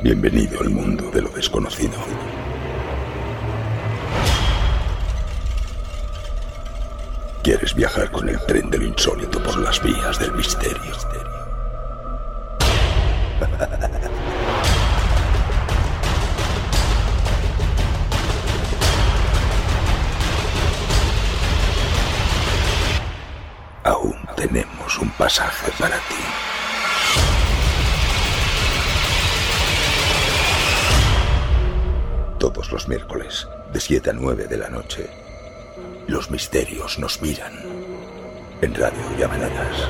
Bienvenido al mundo de lo desconocido. ¿Quieres viajar con el tren de lo insólito por las vías del misterio? Aún tenemos un pasaje para ti. Todos los miércoles, de 7 a 9 de la noche, los misterios nos miran. En Radio Llamadas.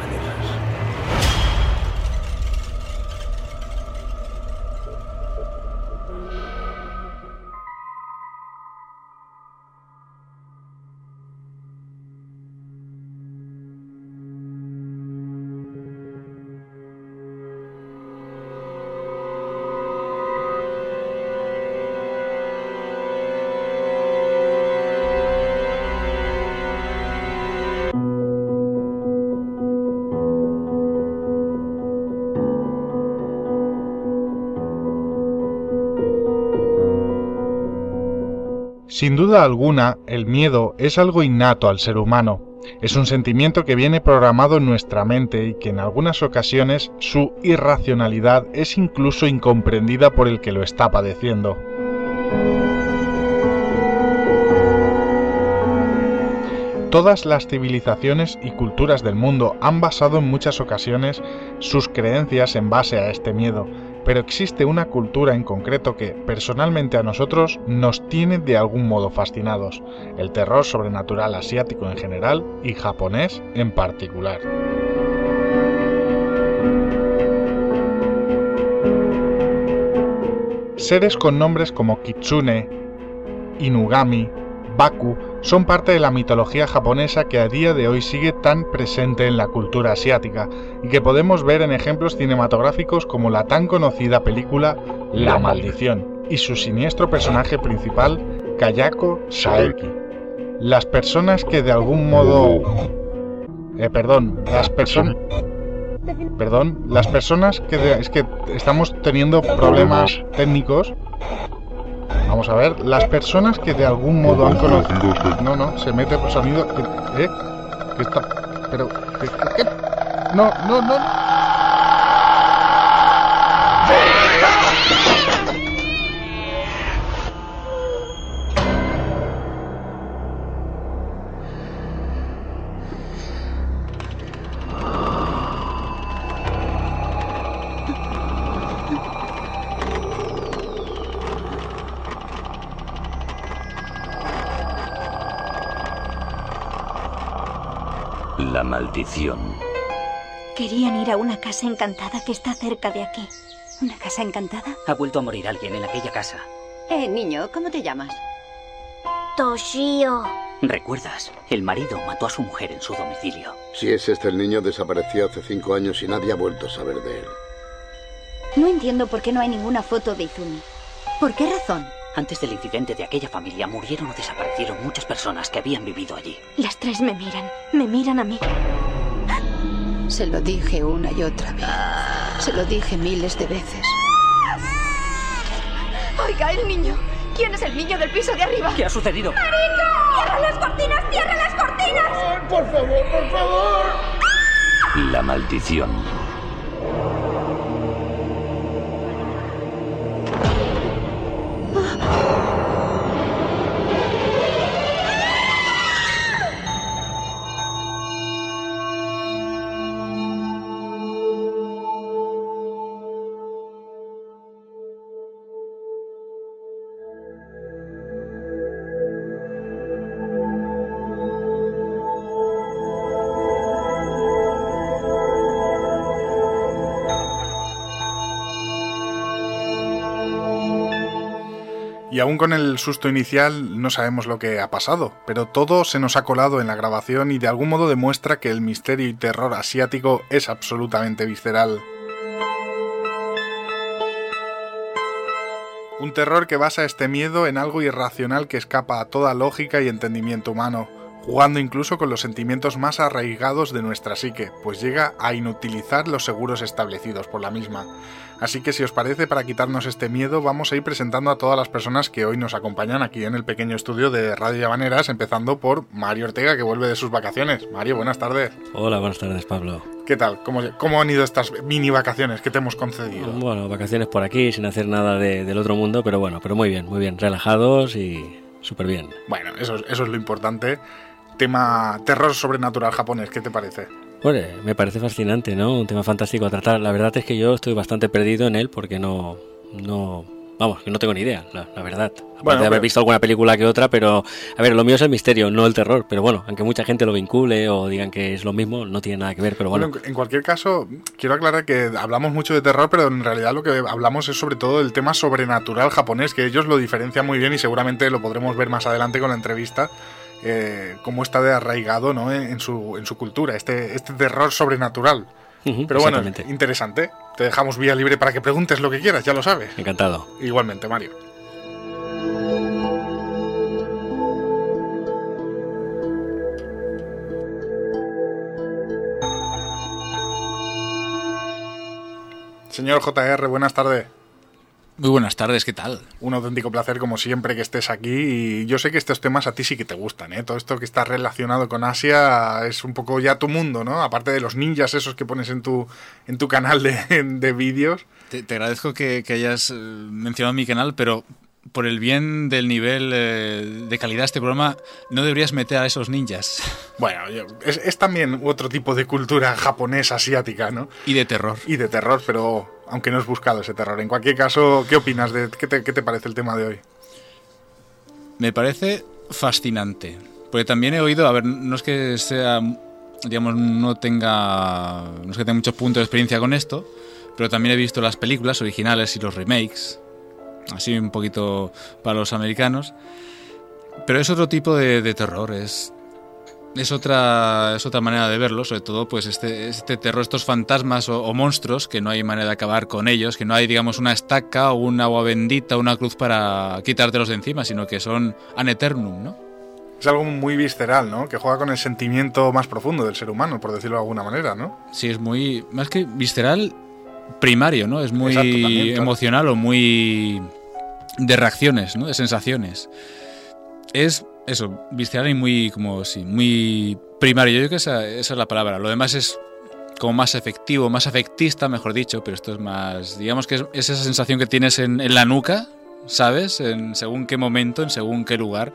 Sin duda alguna, el miedo es algo innato al ser humano. Es un sentimiento que viene programado en nuestra mente y que en algunas ocasiones su irracionalidad es incluso incomprendida por el que lo está padeciendo. Todas las civilizaciones y culturas del mundo han basado en muchas ocasiones sus creencias en base a este miedo, pero existe una cultura en concreto que, personalmente a nosotros, nos tiene de algún modo fascinados: el terror sobrenatural asiático en general y japonés en particular. Seres con nombres como Kitsune, Inugami, Baku son parte de la mitología japonesa que a día de hoy sigue tan presente en la cultura asiática y que podemos ver en ejemplos cinematográficos como la tan conocida película La Maldición y su siniestro personaje principal, Kayako Saeki. Las personas que de algún modo... Las personas que... Es que estamos teniendo problemas técnicos. Vamos a ver, las personas que de algún modo han conocido... No, se mete por sonido... ¿Qué está...? Pero... ¿Qué? No. La maldición. Querían ir a una casa encantada que está cerca de aquí. ¿Una casa encantada? Ha vuelto a morir alguien en aquella casa. Niño, ¿cómo te llamas? Toshio. ¿Recuerdas? El marido mató a su mujer en su domicilio. Si es este el niño, desapareció hace 5 años y nadie ha vuelto a saber de él. No entiendo por qué no hay ninguna foto de Izumi. ¿Por qué razón? Antes del incidente de aquella familia murieron o desaparecieron muchas personas que habían vivido allí. Las tres me miran a mí. Se lo dije una y otra vez. Se lo dije miles de veces. Oiga, el niño. ¿Quién es el niño del piso de arriba? ¿Qué ha sucedido? ¡Mariko! ¡Cierra las cortinas! ¡Cierra las cortinas! ¡Ay, por favor! La maldición. Y aún con el susto inicial no sabemos lo que ha pasado, pero todo se nos ha colado en la grabación y de algún modo demuestra que el misterio y terror asiático es absolutamente visceral. Un terror que basa este miedo en algo irracional que escapa a toda lógica y entendimiento humano, jugando incluso con los sentimientos más arraigados de nuestra psique, pues llega a inutilizar los seguros establecidos por la misma. Así que si os parece, para quitarnos este miedo, vamos a ir presentando a todas las personas que hoy nos acompañan aquí en el pequeño estudio de Radio Llavaneras, empezando por Mario Ortega, que vuelve de sus vacaciones. Mario, buenas tardes. Hola, buenas tardes, Pablo. ¿Qué tal? ¿Cómo han ido estas mini vacaciones que te hemos concedido? Bueno, vacaciones por aquí, sin hacer nada del otro mundo, pero muy bien, relajados y súper bien. Bueno, eso es lo importante. Tema terror sobrenatural japonés, ¿qué te parece? Pues me parece fascinante, ¿no? Un tema fantástico a tratar. La verdad es que yo estoy bastante perdido en él porque no tengo ni idea, la verdad. Aparte de haber visto alguna película que otra, pero a ver, lo mío es el misterio, no el terror. Pero bueno, aunque mucha gente lo vincule o digan que es lo mismo, no tiene nada que ver, pero bueno. En cualquier caso, quiero aclarar que hablamos mucho de terror, pero en realidad lo que hablamos es sobre todo del tema sobrenatural japonés, que ellos lo diferencian muy bien y seguramente lo podremos ver más adelante con la entrevista. Cómo está de arraigado, ¿no? en su cultura, este terror sobrenatural. Pero bueno, interesante. Te dejamos vía libre para que preguntes lo que quieras, ya lo sabes. Encantado. Igualmente, Mario. Señor JR, buenas tardes. Muy buenas tardes, ¿qué tal? Un auténtico placer, como siempre, que estés aquí. Y yo sé que estos temas a ti sí que te gustan, ¿eh? Todo esto que está relacionado con Asia es un poco ya tu mundo, ¿no? Aparte de los ninjas esos que pones en tu canal de vídeos. Te agradezco que hayas mencionado mi canal, pero por el bien del nivel de calidad de este programa, no deberías meter a esos ninjas. Bueno, es también otro tipo de cultura japonesa, asiática, ¿no? Y de terror. Pero aunque no es buscado ese terror. En cualquier caso, ¿qué opinas? ¿Qué te parece el tema de hoy? Me parece fascinante. Porque también he oído, a ver, no es que sea, digamos, no es que tenga muchos puntos de experiencia con esto, pero también he visto las películas originales y los remakes, así un poquito para los americanos. Pero es otro tipo de terror, es otra manera de verlo, sobre todo pues este terror, estos fantasmas o monstruos que no hay manera de acabar con ellos, que no hay, digamos, una estaca o un agua bendita, una cruz para quitártelos de encima, sino que son an eternum, ¿no? Es algo muy visceral, ¿no? Que juega con el sentimiento más profundo del ser humano, por decirlo de alguna manera, ¿no? Sí, es muy, más que visceral, primario, ¿no? Es muy emocional o muy de reacciones, ¿no? De sensaciones. Es eso, visceral y muy, como sí, muy primario. Yo creo que esa es la palabra. Lo demás es como más efectivo, más afectista, mejor dicho, pero esto es más, digamos que es esa sensación que tienes en la nuca, ¿sabes? En según qué momento, en según qué lugar.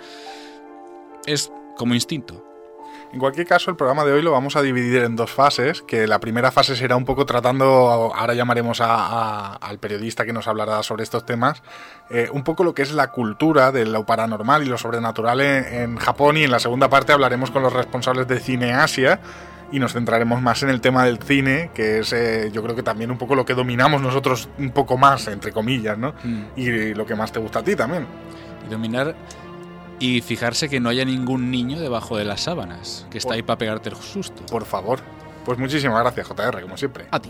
Es como instinto. En cualquier caso, el programa de hoy lo vamos a dividir en dos fases, que la primera fase será un poco tratando, ahora llamaremos al periodista que nos hablará sobre estos temas, un poco lo que es la cultura de lo paranormal y lo sobrenatural en Japón, y en la segunda parte hablaremos con los responsables de Cine Asia y nos centraremos más en el tema del cine, que es yo creo que también un poco lo que dominamos nosotros un poco más, entre comillas, ¿no? Y lo que más te gusta a ti también. Y dominar... Y fijarse que no haya ningún niño debajo de las sábanas, que está ahí para pegarte el susto. Por favor. Pues muchísimas gracias, JR, como siempre. A ti.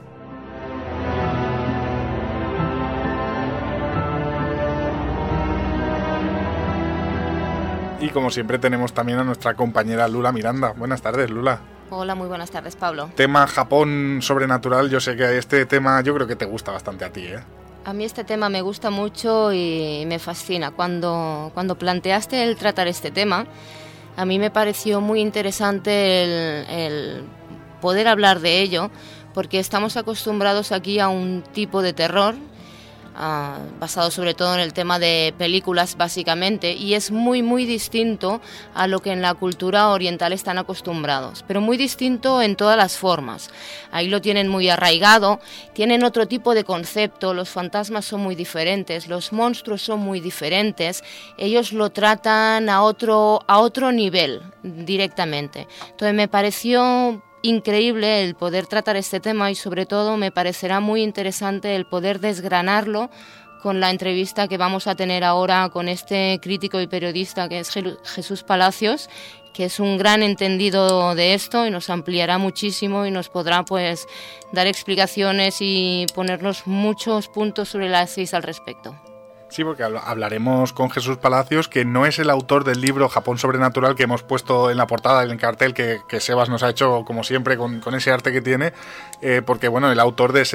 Y como siempre tenemos también a nuestra compañera Lula Miranda. Buenas tardes, Lula. Hola, muy buenas tardes, Pablo. Tema Japón sobrenatural, yo sé que este tema yo creo que te gusta bastante a ti, ¿eh? A mí este tema me gusta mucho y me fascina. Cuando planteaste el tratar este tema, a mí me pareció muy interesante el poder hablar de ello, porque estamos acostumbrados aquí a un tipo de terror, basado sobre todo en el tema de películas básicamente, y es muy muy distinto a lo que en la cultura oriental están acostumbrados, pero muy distinto en todas las formas. Ahí lo tienen muy arraigado, tienen otro tipo de concepto, los fantasmas son muy diferentes, los monstruos son muy diferentes, ellos lo tratan a otro nivel directamente. Entonces me pareció increíble el poder tratar este tema y sobre todo me parecerá muy interesante el poder desgranarlo con la entrevista que vamos a tener ahora con este crítico y periodista que es Jesús Palacios, que es un gran entendido de esto y nos ampliará muchísimo y nos podrá pues dar explicaciones y ponernos muchos puntos sobre las 6 al respecto. Sí, porque hablaremos con Jesús Palacios, que no es el autor del libro Japón Sobrenatural que hemos puesto en la portada, en el cartel que Sebas nos ha hecho, como siempre, con ese arte que tiene, porque bueno, el autor de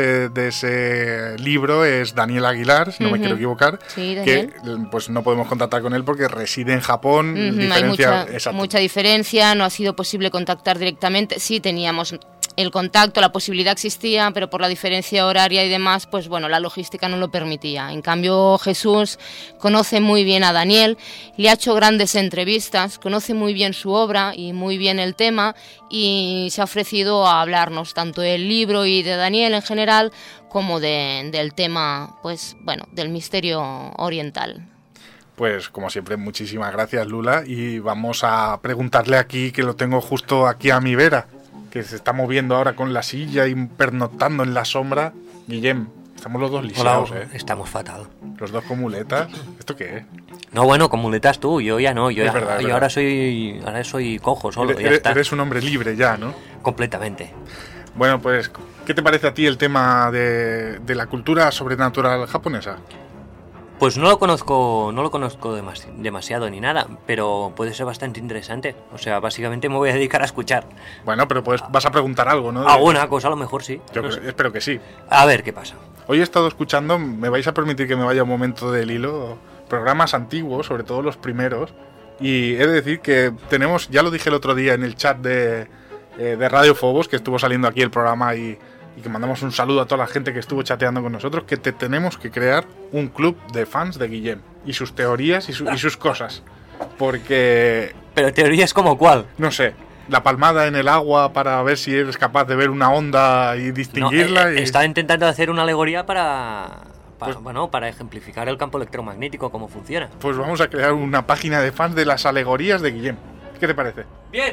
ese libro es Daniel Aguilar, si no me quiero equivocar, sí, que pues no podemos contactar con él porque reside en Japón. Hay mucha diferencia, no ha sido posible contactar directamente. Sí, teníamos el contacto, la posibilidad existía, pero por la diferencia horaria y demás, pues bueno, la logística no lo permitía. En cambio, Jesús conoce muy bien a Daniel, le ha hecho grandes entrevistas, conoce muy bien su obra y muy bien el tema, y se ha ofrecido a hablarnos tanto del libro y de Daniel en general, como del tema, pues bueno, del misterio oriental. Pues como siempre, muchísimas gracias, Lula, y vamos a preguntarle aquí, que lo tengo justo aquí a mi vera, que se está moviendo ahora con la silla y pernoctando en la sombra. Guillem, estamos los dos lisiados. Hola, estamos fatal. Los dos con muletas. ¿Esto qué es? No, bueno, con muletas tú, yo ya no. Yo verdad. ahora soy cojo solo. Eres un hombre libre ya, ¿no? Completamente. Bueno, pues, ¿qué te parece a ti el tema de la cultura sobrenatural japonesa? Pues no lo conozco demasiado ni nada, pero puede ser bastante interesante. O sea, básicamente me voy a dedicar a escuchar. Bueno, pero pues vas a preguntar algo, ¿no? Alguna cosa a lo mejor sí. Espero que sí. A ver qué pasa. Hoy he estado escuchando, me vais a permitir que me vaya un momento del hilo, programas antiguos, sobre todo los primeros, y he de decir que tenemos, ya lo dije el otro día en el chat de Radio Fobos, que estuvo saliendo aquí el programa y que mandamos un saludo a toda la gente que estuvo chateando con nosotros, que tenemos que crear un club de fans de Guillem y sus teorías y sus cosas, porque... ¿Pero teorías como cuál? No sé, la palmada en el agua para ver si eres capaz de ver una onda y distinguirla. Estaba intentando hacer una alegoría para ejemplificar el campo electromagnético, cómo funciona. Pues vamos a crear una página de fans de las alegorías de Guillem. ¿Qué te parece? Bien.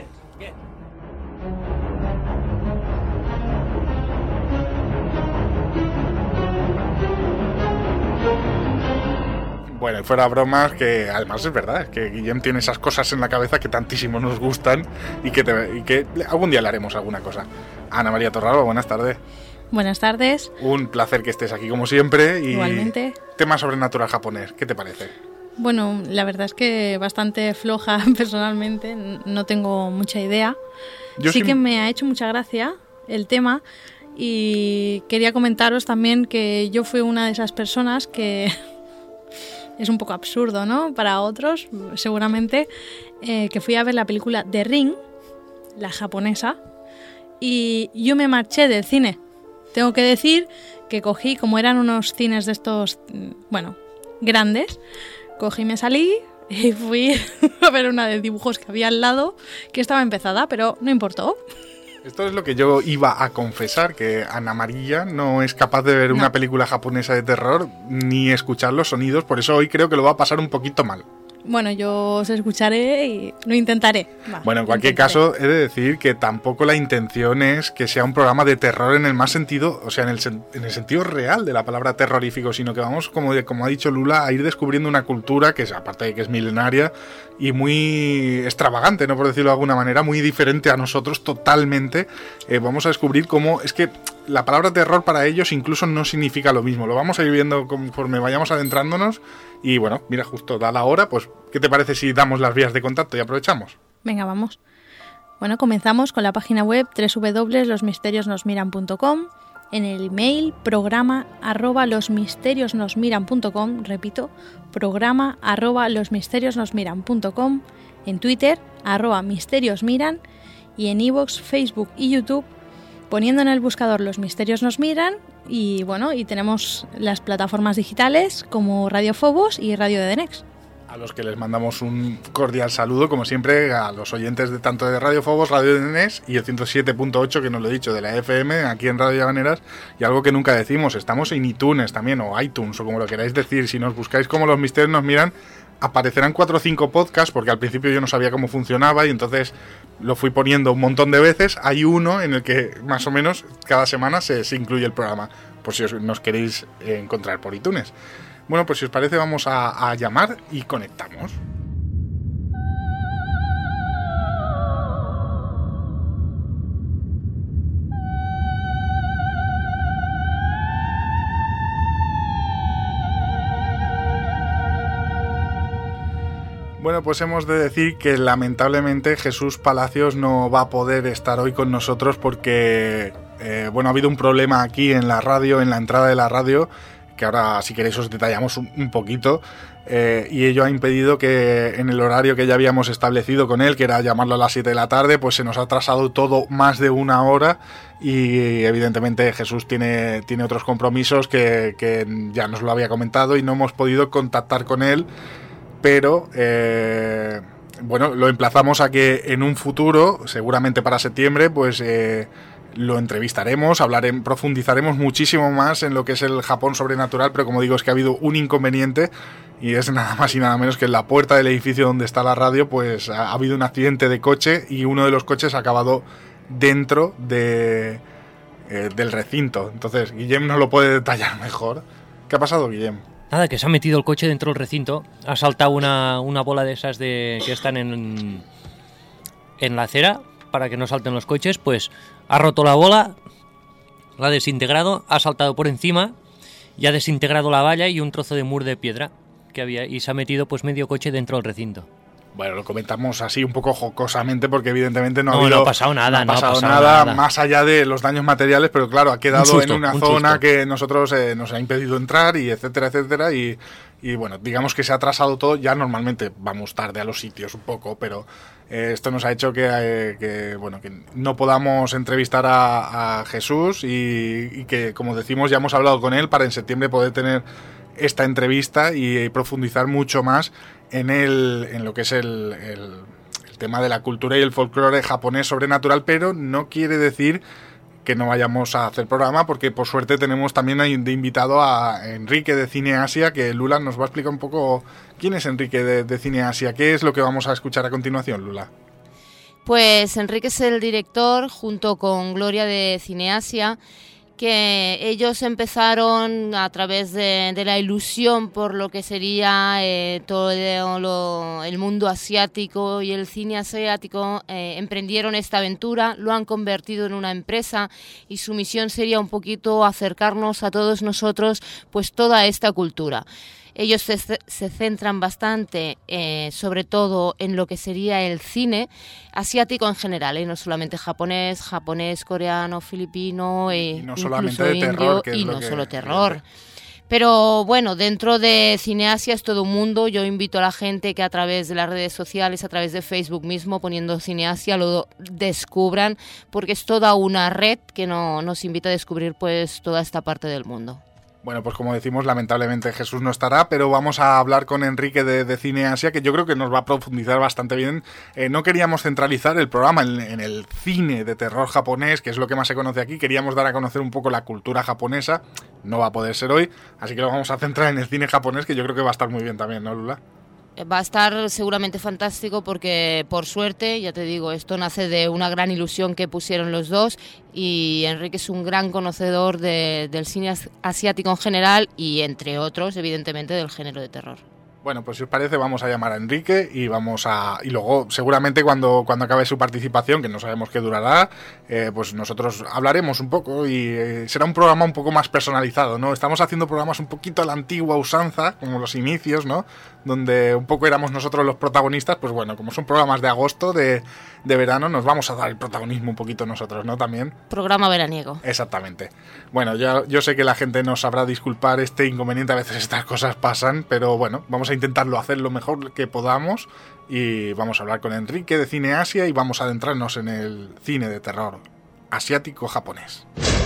Bueno, y fuera bromas, que además es verdad, que Guillem tiene esas cosas en la cabeza que tantísimo nos gustan y que algún día le haremos alguna cosa. Ana María Torralba, buenas tardes. Buenas tardes. Un placer que estés aquí como siempre. Y igualmente. Tema sobrenatural japonés, ¿qué te parece? Bueno, la verdad es que bastante floja personalmente, no tengo mucha idea. Sí que me ha hecho mucha gracia el tema y quería comentaros también que yo fui una de esas personas que... Es un poco absurdo, ¿no? Para otros, seguramente, que fui a ver la película The Ring, la japonesa, y yo me marché del cine. Tengo que decir que cogí, como eran unos cines de estos, bueno, grandes, cogí, me salí y fui a ver una de dibujos que había al lado, que estaba empezada, pero no importó. Esto es lo que yo iba a confesar, que Ana María no es capaz de ver una película japonesa de terror ni escuchar los sonidos, por eso hoy creo que lo va a pasar un poquito mal. Bueno, yo os escucharé y lo intentaré. Bueno, en cualquier caso, he de decir que tampoco la intención es que sea un programa de terror en el más sentido, o sea, en el sentido real de la palabra terrorífico, sino que vamos, como ha dicho Lula, a ir descubriendo una cultura que, aparte de que es milenaria y muy extravagante, ¿no? Por decirlo de alguna manera, muy diferente a nosotros totalmente. Vamos a descubrir cómo es que la palabra terror para ellos incluso no significa lo mismo. Lo vamos a ir viendo conforme vayamos adentrándonos. Y bueno, mira, justo da la hora, pues ¿qué te parece si damos las vías de contacto y aprovechamos? Venga, vamos. Bueno, comenzamos con la página web www.losmisteriosnosmiran.com, en el email programa@losmisteriosnosmiran.com, repito, programa@losmisteriosnosmiran.com, en Twitter @misteriosmiran y en iVoox, Facebook y YouTube, poniendo en el buscador Los Misterios Nos Miran. Y bueno, y tenemos las plataformas digitales como Radio Fobos y Radio de Denex. A los que les mandamos un cordial saludo, como siempre, a los oyentes de tanto de Radio Fobos, Radio de Denex y el 107.8, que nos lo he dicho, de la FM, aquí en Radio Llavaneras. Y algo que nunca decimos, estamos en iTunes también, o iTunes, o como lo queráis decir. Si nos buscáis como Los Misterios Nos Miran, aparecerán 4 o 5 podcasts, porque al principio yo no sabía cómo funcionaba y entonces lo fui poniendo un montón de veces. Hay uno en el que más o menos cada semana se incluye el programa, por si nos queréis encontrar por iTunes. Bueno, pues si os parece vamos a llamar y conectamos. Bueno, pues hemos de decir que lamentablemente Jesús Palacios no va a poder estar hoy con nosotros porque, ha habido un problema aquí en la radio, en la entrada de la radio, que ahora si queréis os detallamos un poquito, y ello ha impedido que en el horario que ya habíamos establecido con él, que era llamarlo a las 7 de la tarde, pues se nos ha atrasado todo más de una hora y evidentemente Jesús tiene otros compromisos que ya nos lo había comentado y no hemos podido contactar con él. Pero, lo emplazamos a que en un futuro, seguramente para septiembre, pues lo entrevistaremos, profundizaremos muchísimo más en lo que es el Japón sobrenatural, pero como digo, es que ha habido un inconveniente y es nada más y nada menos que en la puerta del edificio donde está la radio, pues ha habido un accidente de coche y uno de los coches ha acabado dentro del recinto. Entonces, Guillem nos lo puede detallar mejor. ¿Qué ha pasado, Guillem? Nada, que se ha metido el coche dentro del recinto, ha saltado una bola de esas que están en la acera para que no salten los coches, pues ha roto la bola, la ha desintegrado, ha saltado por encima y ha desintegrado la valla y un trozo de muro de piedra que había y se ha metido pues medio coche dentro del recinto. Bueno, lo comentamos así un poco jocosamente porque evidentemente no ha pasado nada, más allá de los daños materiales, pero claro, ha quedado en una zona que nosotros nos ha impedido entrar y etcétera, etcétera, y bueno, digamos que se ha atrasado todo. Ya normalmente vamos tarde a los sitios un poco, pero esto nos ha hecho que no podamos entrevistar a Jesús y que, como decimos, ya hemos hablado con él para en septiembre poder tener esta entrevista y profundizar mucho más en lo que es el tema de la cultura y el folclore japonés sobrenatural, pero no quiere decir que no vayamos a hacer programa, porque por suerte tenemos también de invitado a Enrique de Cine Asia, que Lula nos va a explicar un poco quién es Enrique de Cine Asia, qué es lo que vamos a escuchar a continuación, Lula. Pues Enrique es el director, junto con Gloria de Cine Asia, que ellos empezaron a través de la ilusión por lo que sería todo el mundo asiático y el cine asiático, emprendieron esta aventura, lo han convertido en una empresa y su misión sería un poquito acercarnos a todos nosotros pues toda esta cultura. Ellos se centran bastante, sobre todo en lo que sería el cine asiático en general, no solamente japonés, coreano, filipino, y no solamente de terror, y no solo terror. Pero bueno, dentro de Cine Asia es todo un mundo. Yo invito a la gente que a través de las redes sociales, a través de Facebook mismo, poniendo Cine Asia, lo descubran, porque es toda una red que nos invita a descubrir pues toda esta parte del mundo. Bueno, pues como decimos, lamentablemente Jesús no estará, pero vamos a hablar con Enrique de Cine Asia, que yo creo que nos va a profundizar bastante bien. No queríamos centralizar el programa en el cine de terror japonés, que es lo que más se conoce aquí. Queríamos dar a conocer un poco la cultura japonesa. No va a poder ser hoy, así que lo vamos a centrar en el cine japonés, que yo creo que va a estar muy bien también, ¿no, Lula? Va a estar seguramente fantástico porque, por suerte, ya te digo, esto nace de una gran ilusión que pusieron los dos y Enrique es un gran conocedor del cine asiático en general y, entre otros, evidentemente, del género de terror. Bueno, pues si os parece vamos a llamar a Enrique y luego seguramente cuando acabe su participación, que no sabemos qué durará, pues nosotros hablaremos un poco y será un programa un poco más personalizado, ¿no? Estamos haciendo programas un poquito a la antigua usanza, como los inicios, ¿no? Donde un poco éramos nosotros los protagonistas, pues bueno, como son programas de agosto, de verano, nos vamos a dar el protagonismo un poquito nosotros, ¿no? También. Programa veraniego. Exactamente. Bueno, yo sé que la gente nos sabrá disculpar este inconveniente, a veces estas cosas pasan, pero bueno, vamos a intentarlo hacer lo mejor que podamos y vamos a hablar con Enrique de Cine Asia y vamos a adentrarnos en el cine de terror asiático-japonés.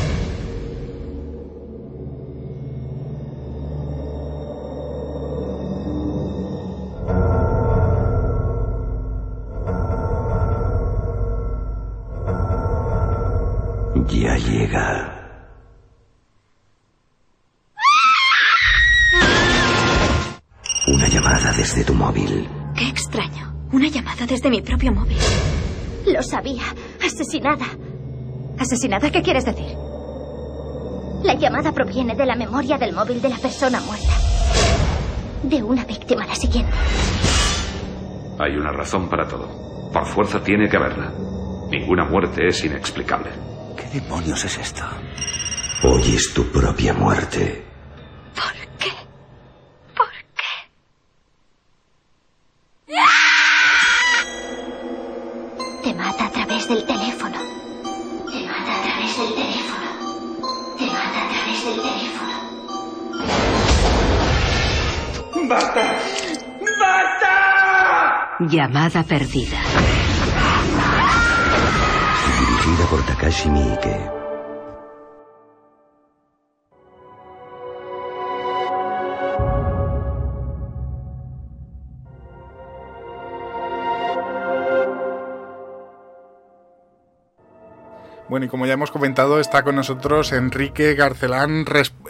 Ya llega. Una llamada desde tu móvil. Qué extraño. Una llamada desde mi propio móvil. Lo sabía. Asesinada. ¿Asesinada? ¿Qué quieres decir? La llamada proviene de la memoria del móvil de la persona muerta. De una víctima, la siguiente. Hay una razón para todo. Por fuerza tiene que haberla. Ninguna muerte es inexplicable. ¿Qué demonios es esto? Hoy es tu propia muerte. ¿Por qué? ¿Por qué? desde el teléfono. ¡Basta! ¡Basta! Llamada perdida. Dirigida por Takashi Miike. Bueno, y como ya hemos comentado, está con nosotros Enrique Garcelán,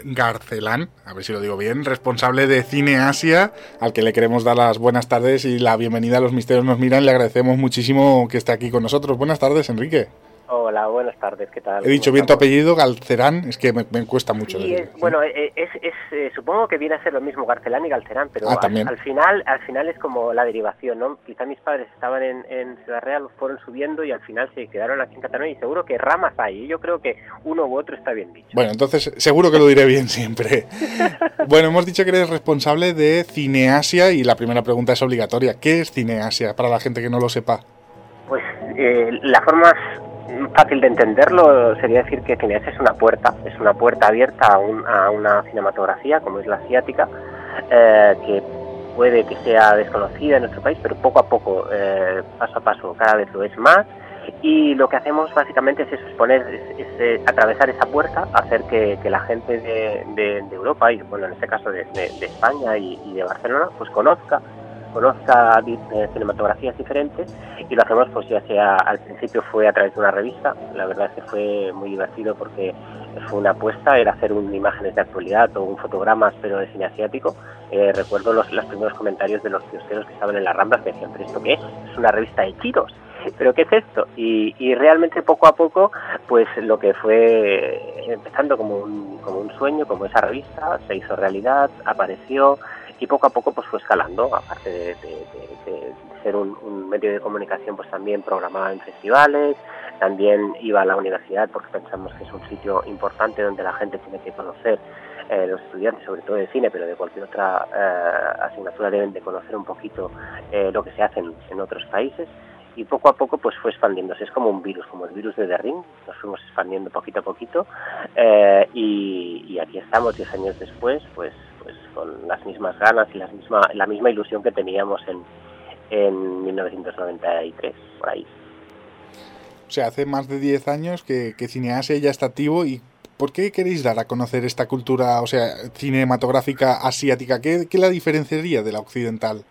a ver si lo digo bien, responsable de Cine Asia, al que le queremos dar las buenas tardes y la bienvenida a Los Misterios Nos Miran. Le agradecemos muchísimo que esté aquí con nosotros. Buenas tardes, Enrique. Hola, buenas tardes, ¿qué tal? He dicho bien tu apellido, Galcerán, es que me cuesta mucho. Sí, bueno, supongo que viene a ser lo mismo Garcelán y Galcerán, pero al final es como la derivación, ¿no? Quizá mis padres estaban en Ciudad Real, fueron subiendo y al final se quedaron aquí en Cataluña y seguro que ramas hay, yo creo que uno u otro está bien dicho. Bueno, entonces seguro que lo diré bien siempre. Bueno, hemos dicho que eres responsable de Cine Asia y la primera pregunta es obligatoria. ¿Qué es Cine Asia para la gente que no lo sepa? Pues la forma fácil de entenderlo sería decir que Cine Asia es una puerta abierta a una cinematografía como es la asiática, que puede que sea desconocida en nuestro país, pero poco a poco, paso a paso, cada vez lo es más. Y lo que hacemos básicamente es exponer, atravesar esa puerta, hacer que la gente de Europa, y bueno, en este caso de España y de Barcelona, pues conozca cinematografías diferentes, y lo hacemos pues ya sea, al principio fue a través de una revista, la verdad es que fue muy divertido porque fue una apuesta, era hacer imágenes de actualidad o un fotogramas pero de cine asiático. Recuerdo los primeros comentarios de los kiosqueros que estaban en las Ramblas que decían, ¿pero esto qué es? Es una revista de chiros, ¿pero qué es esto? Y realmente poco a poco pues lo que fue empezando como un sueño, como esa revista, se hizo realidad, apareció y poco a poco pues fue escalando, aparte de ser un medio de comunicación, pues también programaba en festivales, también iba a la universidad porque pensamos que es un sitio importante donde la gente tiene que conocer, los estudiantes sobre todo de cine, pero de cualquier otra asignatura deben de conocer un poquito lo que se hace en otros países. Y poco a poco pues fue expandiéndose, es como un virus, como el virus de The Ring, nos fuimos expandiendo poquito a poquito, y aquí estamos 10 años después, pues con las mismas ganas y la misma ilusión que teníamos en 1993, por ahí. O sea, hace más de 10 años que Cine Asia ya está activo. ¿Y por qué queréis dar a conocer esta cultura, o sea, cinematográfica asiática? ¿Qué la diferenciaría de la occidental?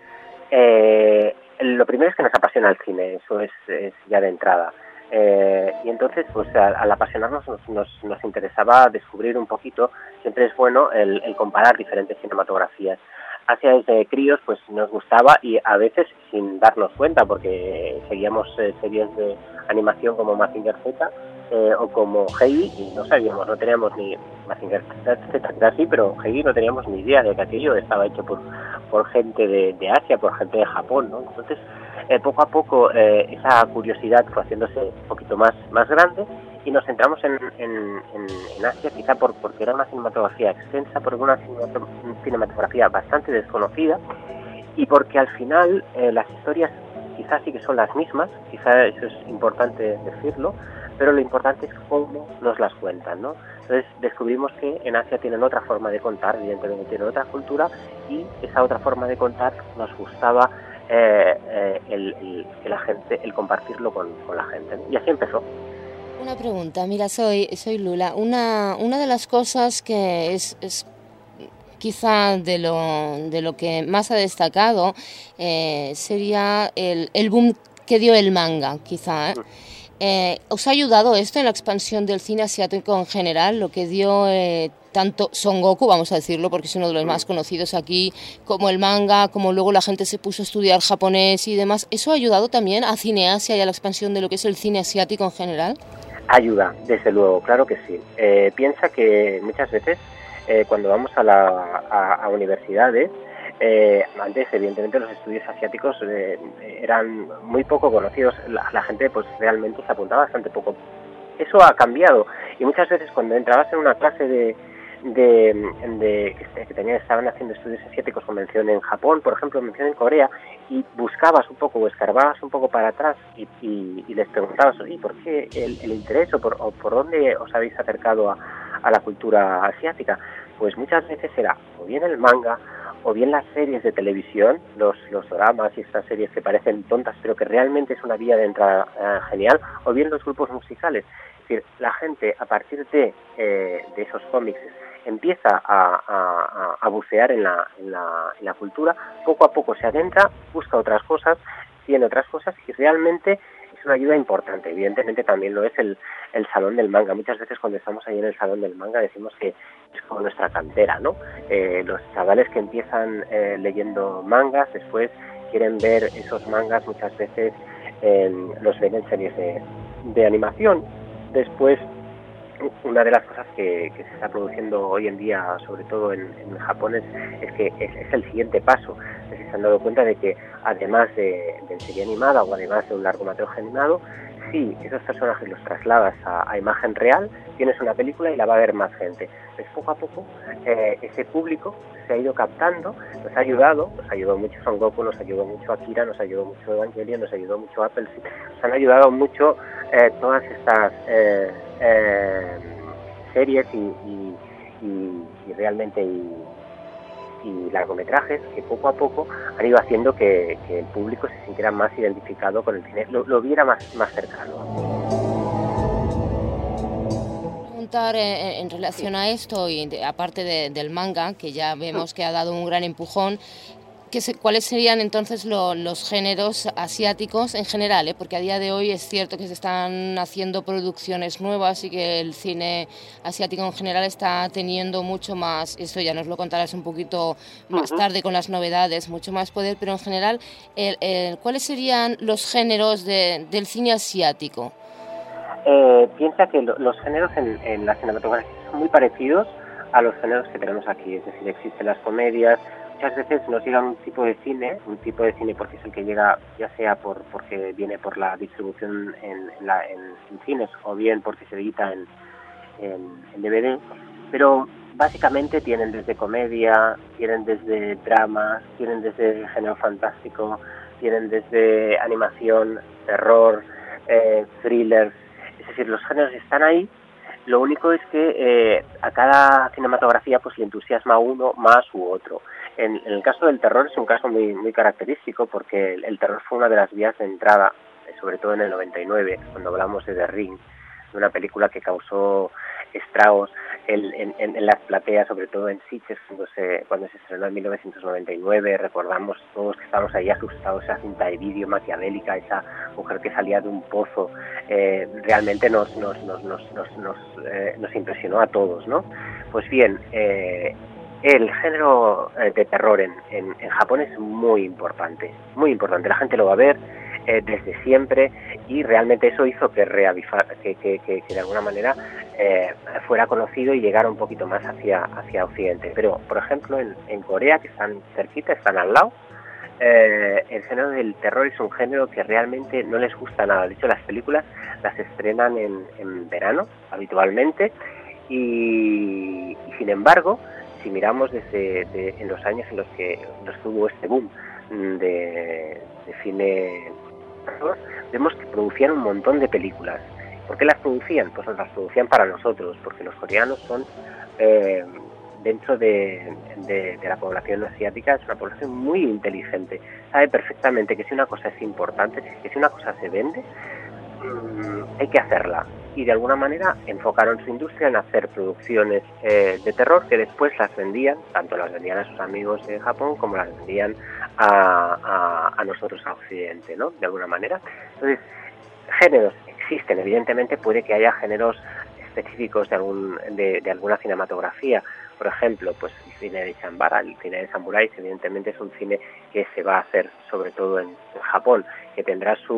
Lo primero es que nos apasiona el cine, eso es ya de entrada. Y entonces, pues al apasionarnos nos interesaba descubrir un poquito, siempre es bueno el comparar diferentes cinematografías. Hacia desde críos pues nos gustaba y a veces sin darnos cuenta, porque seguíamos series de animación como Mazinger Z o como Heidi y no sabíamos, no teníamos ni Mazinger Z, sí, pero Heidi no teníamos ni idea de que aquello estaba hecho por gente de Asia, por gente de Japón, ¿no? Entonces poco a poco esa curiosidad fue haciéndose un poquito más grande y nos centramos en Asia, quizá porque era una cinematografía extensa, porque una cinematografía bastante desconocida y porque al final las historias quizás sí que son las mismas, quizá eso es importante decirlo, pero lo importante es cómo nos las cuentan, ¿no? Entonces descubrimos que en Asia tienen otra forma de contar, evidentemente tienen otra cultura y esa otra forma de contar nos gustaba la gente, el compartirlo con la gente, ¿no? Y así empezó. Una pregunta, mira, soy Lula. Una de las cosas que es quizá de lo que más ha destacado sería el boom que dio el manga, quizá. ¿Os ha ayudado esto en la expansión del cine asiático en general, lo que dio tanto Son Goku, vamos a decirlo, porque es uno de los más conocidos aquí, como el manga, como luego la gente se puso a estudiar japonés y demás? ¿Eso ha ayudado también a Cine Asia y a la expansión de lo que es el cine asiático en general? Ayuda, desde luego, claro que sí. Piensa que muchas veces cuando vamos a universidades, antes evidentemente los estudios asiáticos eran muy poco conocidos, la gente pues realmente se apuntaba bastante poco. Eso ha cambiado y muchas veces cuando entrabas en una clase que estaban haciendo estudios asiáticos con mención en Japón, por ejemplo, mención en Corea, y buscabas un poco o escarbabas un poco para atrás y les preguntabas, oye, ¿por qué el interés o por dónde os habéis acercado a la cultura asiática. Pues muchas veces era o bien el manga, o bien las series de televisión, los doramas y estas series que parecen tontas, pero que realmente es una vía de entrada genial, o bien los grupos musicales. Es decir, la gente a partir de esos cómics empieza a bucear en la cultura, poco a poco se adentra, busca otras cosas, tiene otras cosas y realmente es una ayuda importante. Evidentemente también lo es el salón del manga. Muchas veces cuando estamos ahí en el salón del manga decimos que es como nuestra cantera, ¿no? Los chavales que empiezan leyendo mangas, después quieren ver esos mangas, muchas veces los ven en series de animación. Después, una de las cosas que se está produciendo hoy en día, sobre todo en Japón, es que es el siguiente paso. Se han dado cuenta de que además de serie animada o además de un largometraje animado, si esos personajes los trasladas a imagen real, tienes una película y la va a ver más gente. Pues poco a poco ese público se ha ido captando, nos ayudó mucho Son Goku, nos ayudó mucho Akira, nos ayudó mucho Evangelion, nos ayudó mucho Apple, nos han ayudado mucho todas estas series y realmente y largometrajes que poco a poco han ido haciendo que el público se sintiera más identificado con el cine, lo viera más cercano. En relación a esto y aparte del manga, que ya vemos que ha dado un gran empujón, ¿cuáles serían entonces los géneros asiáticos en general? Porque a día de hoy es cierto que se están haciendo producciones nuevas y que el cine asiático en general está teniendo mucho más, esto ya nos lo contarás un poquito más tarde con las novedades, mucho más poder, pero en general, ¿cuáles serían los géneros del cine asiático? Piensa que los géneros en la cinematografía son muy parecidos a los géneros que tenemos aquí, es decir, existen las comedias. Muchas veces nos llega un tipo de cine porque es el que llega, ya sea porque viene por la distribución en cines o bien porque se edita en DVD, pero básicamente tienen desde comedia, tienen desde dramas, tienen desde género fantástico, tienen desde animación, terror, thrillers, es decir, los géneros están ahí. Lo único es que a cada cinematografía pues le entusiasma uno más u otro. En el caso del terror es un caso muy, muy característico porque el terror fue una de las vías de entrada, sobre todo en el 99, cuando hablamos de The Ring, de una película que causó estragos en las plateas, sobre todo en Sitges, cuando se estrenó en 1999. Recordamos todos que estábamos ahí asustados, esa cinta de vídeo maquiavélica, esa mujer que salía de un pozo, realmente nos impresionó a todos, ¿no? Pues bien, el género de terror en Japón es muy importante, la gente lo va a ver desde siempre y realmente eso hizo que de alguna manera fuera conocido y llegara un poquito más hacia Occidente. Pero, por ejemplo, en Corea, que están cerquita, están al lado, el género del terror es un género que realmente no les gusta nada. De hecho, las películas las estrenan en verano, habitualmente, y sin embargo, si miramos en los años en los que hubo este boom de cine, vemos que producían un montón de películas. ¿Por qué las producían? Pues las producían para nosotros, porque los coreanos son, dentro de la población asiática, es una población muy inteligente. Sabe perfectamente que si una cosa es importante, que si una cosa se vende, hay que hacerla. Y de alguna manera enfocaron su industria en hacer producciones de terror que después las vendían, tanto las vendían a sus amigos de Japón como las vendían a nosotros, a Occidente, ¿no? De alguna manera. Entonces, géneros existen, evidentemente puede que haya géneros específicos de alguna cinematografía. Por ejemplo, pues el cine de Chambara, el cine de samuráis, evidentemente es un cine que se va a hacer sobre todo en Japón, que tendrá es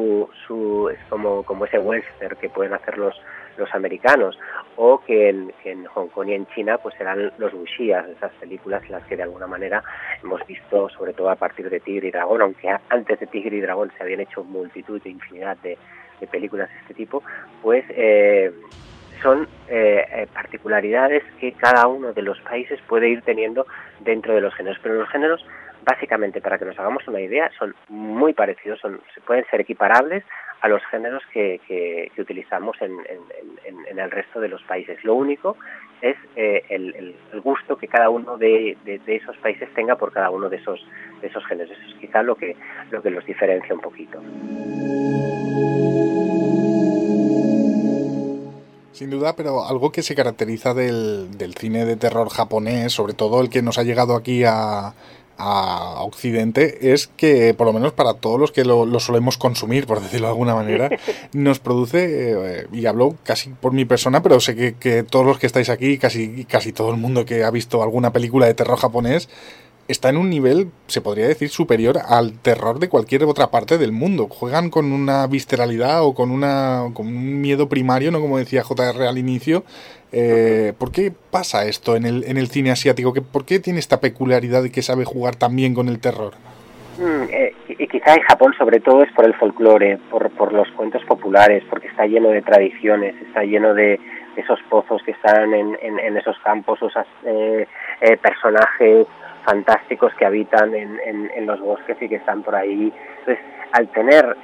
como ese western que pueden hacer los americanos, o que en Hong Kong y en China pues serán los wuxias, esas películas en las que de alguna manera hemos visto, sobre todo a partir de Tigre y Dragón, aunque antes de Tigre y Dragón se habían hecho multitud de infinidad de películas de este tipo, pues son particularidades que cada uno de los países puede ir teniendo dentro de los géneros, pero los géneros, básicamente, para que nos hagamos una idea, son muy parecidos, pueden ser equiparables a los géneros que utilizamos en el resto de los países. Lo único es el gusto que cada uno de esos países tenga por cada uno de esos géneros. Eso es quizá lo que los diferencia un poquito. Sin duda, pero algo que se caracteriza del cine de terror japonés, sobre todo el que nos ha llegado aquí a Occidente, es que, por lo menos para todos los que lo solemos consumir, por decirlo de alguna manera, nos produce, y hablo casi por mi persona, pero sé que todos los que estáis aquí, casi todo el mundo que ha visto alguna película de terror japonés, está en un nivel, se podría decir, superior al terror de cualquier otra parte del mundo. Juegan con una visceralidad o con un miedo primario, ¿no? Como decía JR al inicio. ¿Por qué pasa esto en el cine asiático? ¿Por qué tiene esta peculiaridad de que sabe jugar tan bien con el terror? Y quizá en Japón sobre todo es por el folclore, por los cuentos populares, porque está lleno de tradiciones, está lleno de esos pozos que están en esos campos, esos personajes fantásticos que habitan en los bosques y que están por ahí. Entonces, al tener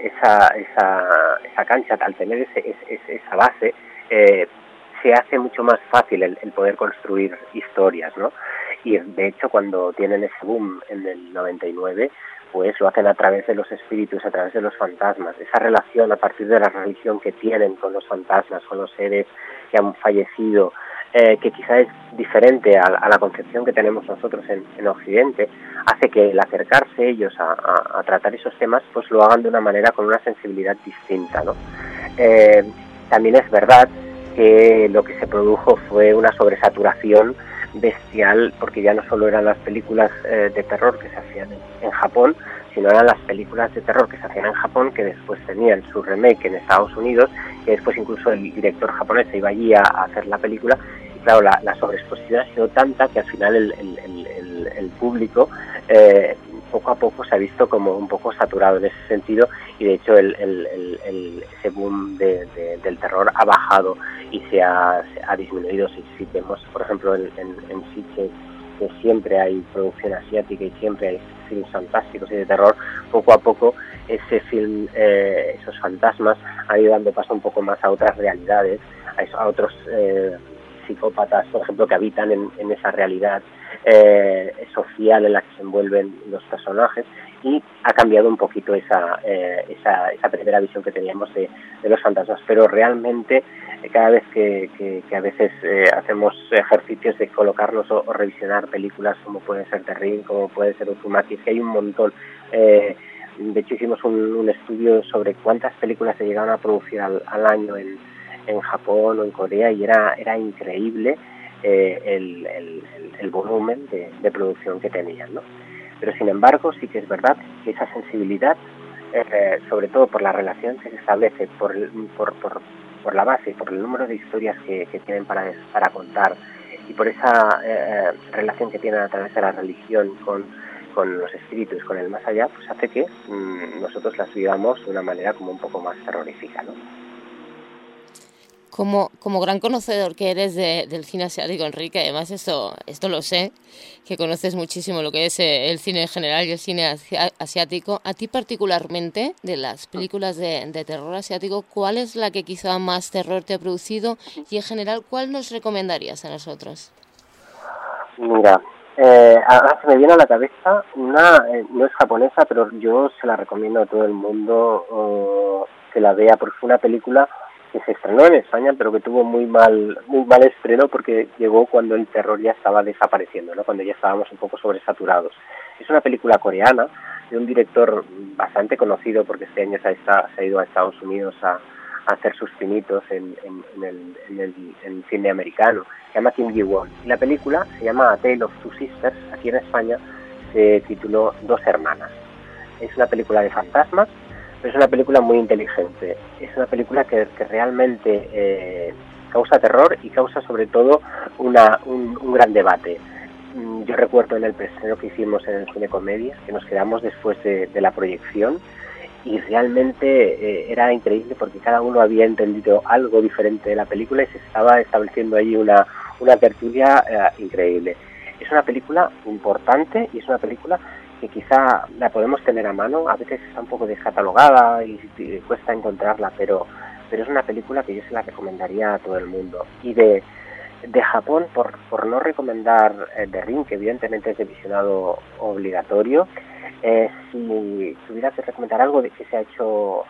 esa cancha, al tener esa base, se hace mucho más fácil el poder construir historias, ¿no? Y de hecho, cuando tienen ese boom en el 99, pues lo hacen a través de los espíritus, a través de los fantasmas. Esa relación a partir de la religión que tienen con los fantasmas, con los seres que han fallecido, que quizá es diferente a la concepción que tenemos nosotros en Occidente, hace que el acercarse ellos a tratar esos temas, pues lo hagan de una manera con una sensibilidad distinta, ¿no? También es verdad que lo que se produjo fue una sobresaturación bestial, porque ya no solo eran las películas de terror que se hacían en Japón, sino eran las películas de terror que se hacían en Japón, que después tenían su remake en Estados Unidos, que después incluso el director japonés se iba allí a hacer la película, y claro, la sobreexposición ha sido tanta que al final el público poco a poco se ha visto como un poco saturado en ese sentido, y de hecho ese boom del terror ha bajado y se ha disminuido. Si vemos, por ejemplo, en Sitges, que siempre hay producción asiática y siempre hay films fantásticos y de terror, poco a poco ese film, esos fantasmas han ido dando paso un poco más a otras realidades, a otros psicópatas, por ejemplo, que habitan en esa realidad social en la que se envuelven los personajes, y ha cambiado un poquito esa primera visión que teníamos de los fantasmas. Pero realmente cada vez que a veces hacemos ejercicios de colocarnos o revisionar películas como puede ser The Ring, como puede ser Uzumaki, que hay un montón. De hecho hicimos un estudio sobre cuántas películas se llegaban a producir al año en Japón o en Corea, y era increíble el volumen de producción que tenían, ¿no? Pero sin embargo sí que es verdad que esa sensibilidad, sobre todo por la relación que se establece, por la base, por el número de historias que tienen para contar, y por esa relación que tienen a través de la religión con los espíritus, con el más allá, pues hace que nosotros las vivamos de una manera como un poco más terrorífica, ¿no? Como gran conocedor que eres del cine asiático, Enrique, además esto lo sé, que conoces muchísimo lo que es el cine en general y el cine asiático. A ti particularmente, de las películas de terror asiático, ¿cuál es la que quizá más terror te ha producido? Y en general, ¿cuál nos recomendarías a nosotros? Mira, ahora se me viene a la cabeza una, no es japonesa, pero yo se la recomiendo a todo el mundo que la vea, porque fue una película que se estrenó en España, pero que tuvo muy mal estreno, porque llegó cuando el terror ya estaba desapareciendo, ¿no? Cuando ya estábamos un poco sobresaturados. Es una película coreana de un director bastante conocido, porque este año se ha ido a Estados Unidos a hacer sus pinitos en el cine americano. Se llama Kim Ji-won. Y la película se llama A Tale of Two Sisters. Aquí en España se tituló Dos Hermanas. Es una película de fantasmas, pero es una película muy inteligente. Es una película que realmente causa terror y causa sobre todo un gran debate. Yo recuerdo en el preestreno que hicimos en el Cine Comedia, que nos quedamos después de la proyección, y realmente era increíble porque cada uno había entendido algo diferente de la película y se estaba estableciendo allí una tertulia increíble. Es una película importante y es una película que quizá la podemos tener a mano, a veces está un poco descatalogada y cuesta encontrarla, pero es una película que yo se la recomendaría a todo el mundo. Y de Japón, por no recomendar The Ring, que evidentemente es de visionado obligatorio, si tuviera que recomendar algo de que se ha hecho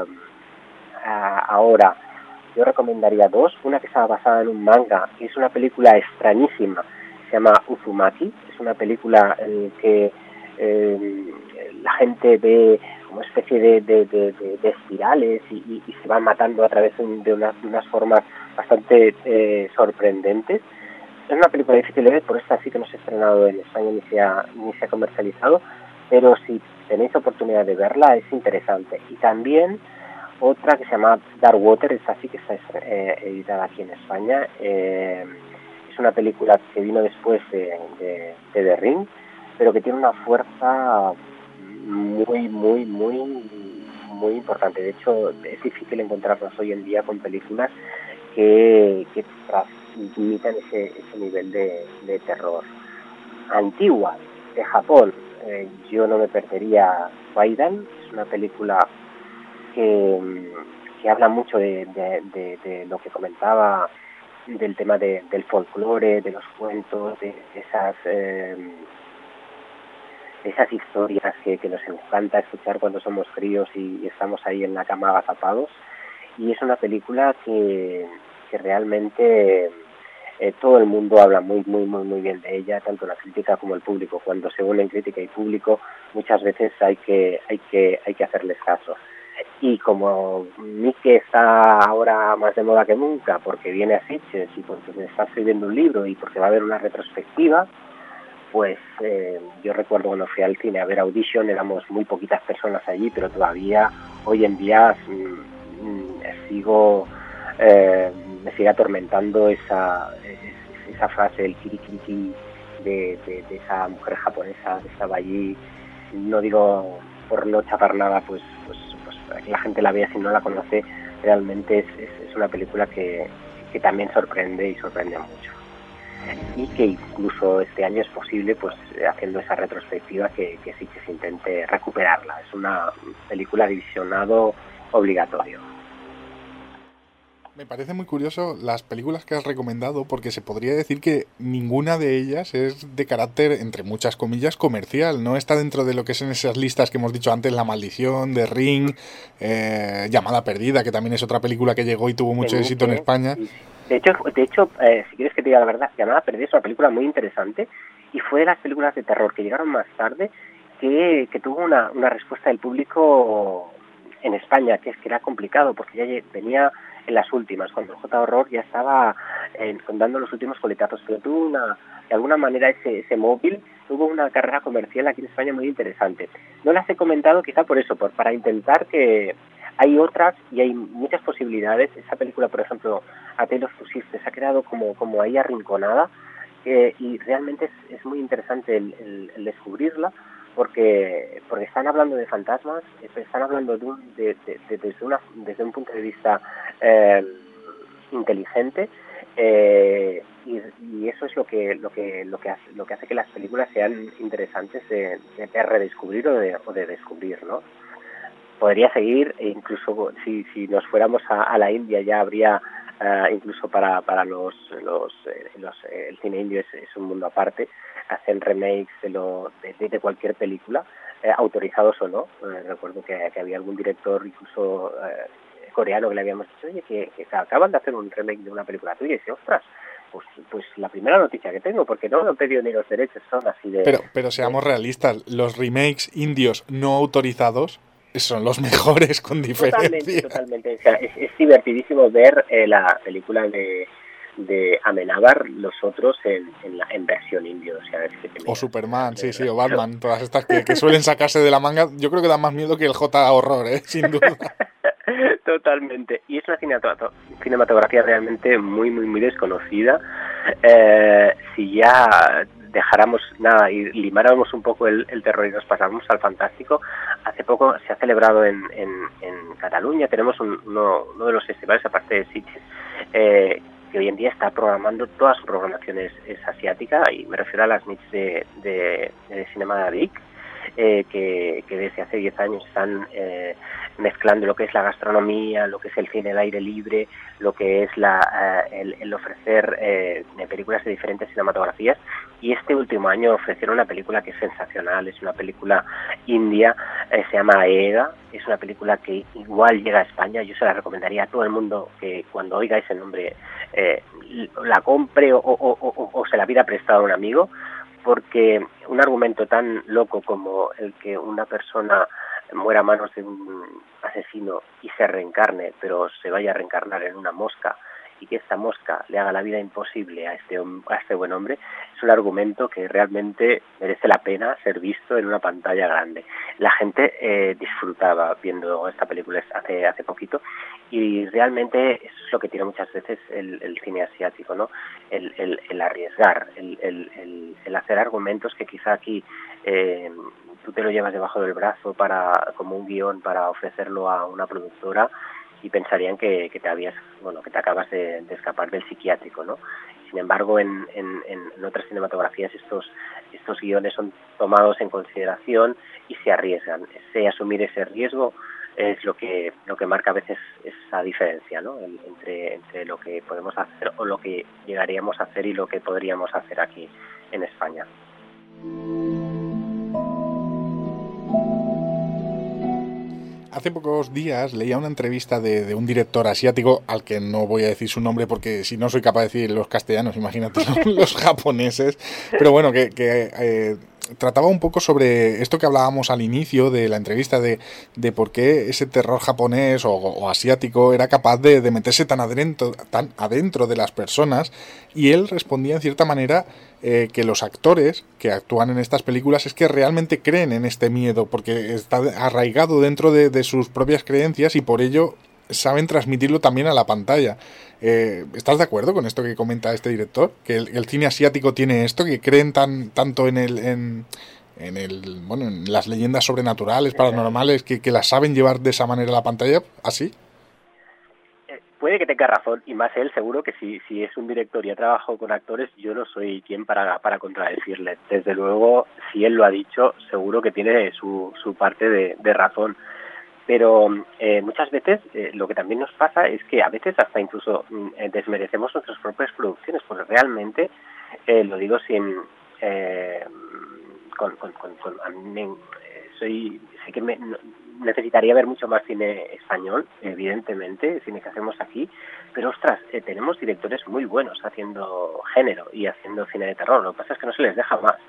ahora, yo recomendaría dos. Una que está basada en un manga, y es una película extrañísima, se llama Uzumaki. Es una película en que la gente ve como especie de espirales y se van matando a través de unas formas bastante sorprendentes. Es una película difícil de ver, por esta sí que no se ha estrenado en España ni se ha comercializado, pero si tenéis oportunidad de verla es interesante. Y también otra que se llama Dark Water, esta sí que está editada aquí en España. Es una película que vino después de The Ring, pero que tiene una fuerza muy, muy, muy, muy importante. De hecho, es difícil encontrarnos hoy en día con películas que transmitan ese nivel de terror. Antigua, de Japón, yo no me perdería Waidan. Es una película que habla mucho de lo que comentaba, del tema del folclore, de los cuentos, de esas historias que nos encanta escuchar cuando somos críos y estamos ahí en la cama agazapados. Y es una película que realmente todo el mundo habla muy muy muy muy bien de ella, tanto la crítica como el público. Cuando se unen crítica y público, muchas veces hay que hacerles caso. Y como Mike está ahora más de moda que nunca, porque viene a Sitges y porque está escribiendo un libro y porque va a haber una retrospectiva, pues yo recuerdo cuando fui al cine a ver Audition, éramos muy poquitas personas allí, pero todavía hoy en día me sigue atormentando esa frase, el kirikiriki de esa mujer japonesa que estaba allí. No digo por no chapar nada, pues para que la gente la vea si no la conoce. Realmente es una película que también sorprende y sorprende mucho. Y que incluso este año es posible, pues haciendo esa retrospectiva, que sí que se intente recuperarla. Es una película de visionado obligatorio. Me parece muy curioso las películas que has recomendado, porque se podría decir que ninguna de ellas es de carácter, entre muchas comillas, comercial. No está dentro de lo que son esas listas que hemos dicho antes, La Maldición, The Ring, Llamada Perdida, que también es otra película que llegó y tuvo mucho éxito en España. De hecho, si quieres que te diga la verdad, Llamada Perdida es una película muy interesante y fue de las películas de terror que llegaron más tarde que tuvo una respuesta del público en España, que era complicado porque ya venía en las últimas, cuando el J-Horror ya estaba dando los últimos coletazos, pero tuvo de alguna manera ese móvil tuvo una carrera comercial aquí en España muy interesante. No las he comentado quizá por eso, para intentar que hay otras y hay muchas posibilidades. Esa película, por ejemplo, A Tale of Two Sisters, se ha quedado como ahí arrinconada, y realmente es muy interesante el descubrirla, porque están hablando de fantasmas, están hablando desde un punto de vista inteligente, y eso es lo que hace que las películas sean interesantes de redescubrir o de descubrir, ¿no? Podría seguir, e incluso si nos fuéramos a la India ya habría incluso para el cine indio es un mundo aparte. Hacen remakes de cualquier película, autorizados o no. Recuerdo que había algún director incluso coreano que le habíamos dicho, oye, que acaban de hacer un remake de una película tuya, y dice, ostras, pues la primera noticia que tengo, porque no me han pedido ni los derechos, son así de... Pero seamos realistas, los remakes indios no autorizados son los mejores, con diferencia. Totalmente. O sea, es divertidísimo ver la película de Amenábar, los otros en versión indio. O Superman, o Batman, todas estas que suelen sacarse de la manga. Yo creo que dan más miedo que el J-Horror, sin duda. Totalmente. Y es una cinematografía realmente muy, muy, muy desconocida. Si ya dejáramos nada y limáramos un poco el terror y nos pasáramos al fantástico, hace poco se ha celebrado en Cataluña, tenemos uno de los festivales, aparte de Sitges, que hoy en día está programando toda su programación es asiática, y me refiero a las nits de Cinema de Vic, que desde hace 10 años están mezclando lo que es la gastronomía, lo que es el cine al aire libre, lo que es el ofrecer películas de diferentes cinematografías. Y este último año ofrecieron una película que es sensacional, es una película india, se llama Aega, es una película que igual llega a España. Yo se la recomendaría a todo el mundo que cuando oiga ese nombre la compre o se la pida prestada a un amigo, porque un argumento tan loco como el que una persona muera a manos de un asesino y se reencarne, pero se vaya a reencarnar en una mosca, y que esta mosca le haga la vida imposible a este buen hombre, es un argumento que realmente merece la pena ser visto en una pantalla grande. La gente disfrutaba viendo esta película hace poquito, y realmente eso es lo que tiene muchas veces el cine asiático, ¿no? El arriesgar, el hacer argumentos que quizá aquí tú te lo llevas debajo del brazo como un guión para ofrecerlo a una productora, y pensarían que te acabas de escapar del psiquiátrico, ¿no? Sin embargo, en otras cinematografías estos guiones son tomados en consideración y se arriesgan. Asumir ese riesgo es lo que marca a veces esa diferencia, ¿no? Entre lo que podemos hacer o lo que llegaríamos a hacer y lo que podríamos hacer aquí en España. Hace pocos días leía una entrevista de un director asiático, al que no voy a decir su nombre porque si no soy capaz de decir los castellanos, imagínate los japoneses, pero bueno, que trataba un poco sobre esto que hablábamos al inicio de la entrevista, de por qué ese terror japonés o asiático era capaz de meterse tan adentro de las personas, y él respondía en cierta manera que los actores que actúan en estas películas es que realmente creen en este miedo, porque está arraigado dentro de sus propias creencias, y por ello saben transmitirlo también a la pantalla. ¿Estás de acuerdo con esto que comenta este director? Que el cine asiático tiene esto, que creen tanto en las leyendas sobrenaturales, paranormales, que las saben llevar de esa manera a la pantalla, así. Puede que tenga razón, y más él, seguro que si es un director y ha trabajado con actores, yo no soy quien para contradecirle. Desde luego, si él lo ha dicho, seguro que tiene su parte de razón. Pero muchas veces lo que también nos pasa es que a veces hasta incluso desmerecemos nuestras propias producciones, porque realmente, lo digo sin... a mí sé que necesitaría ver mucho más cine español, evidentemente, cine que hacemos aquí, pero ostras, tenemos directores muy buenos haciendo género y haciendo cine de terror. Lo que pasa es que no se les deja más.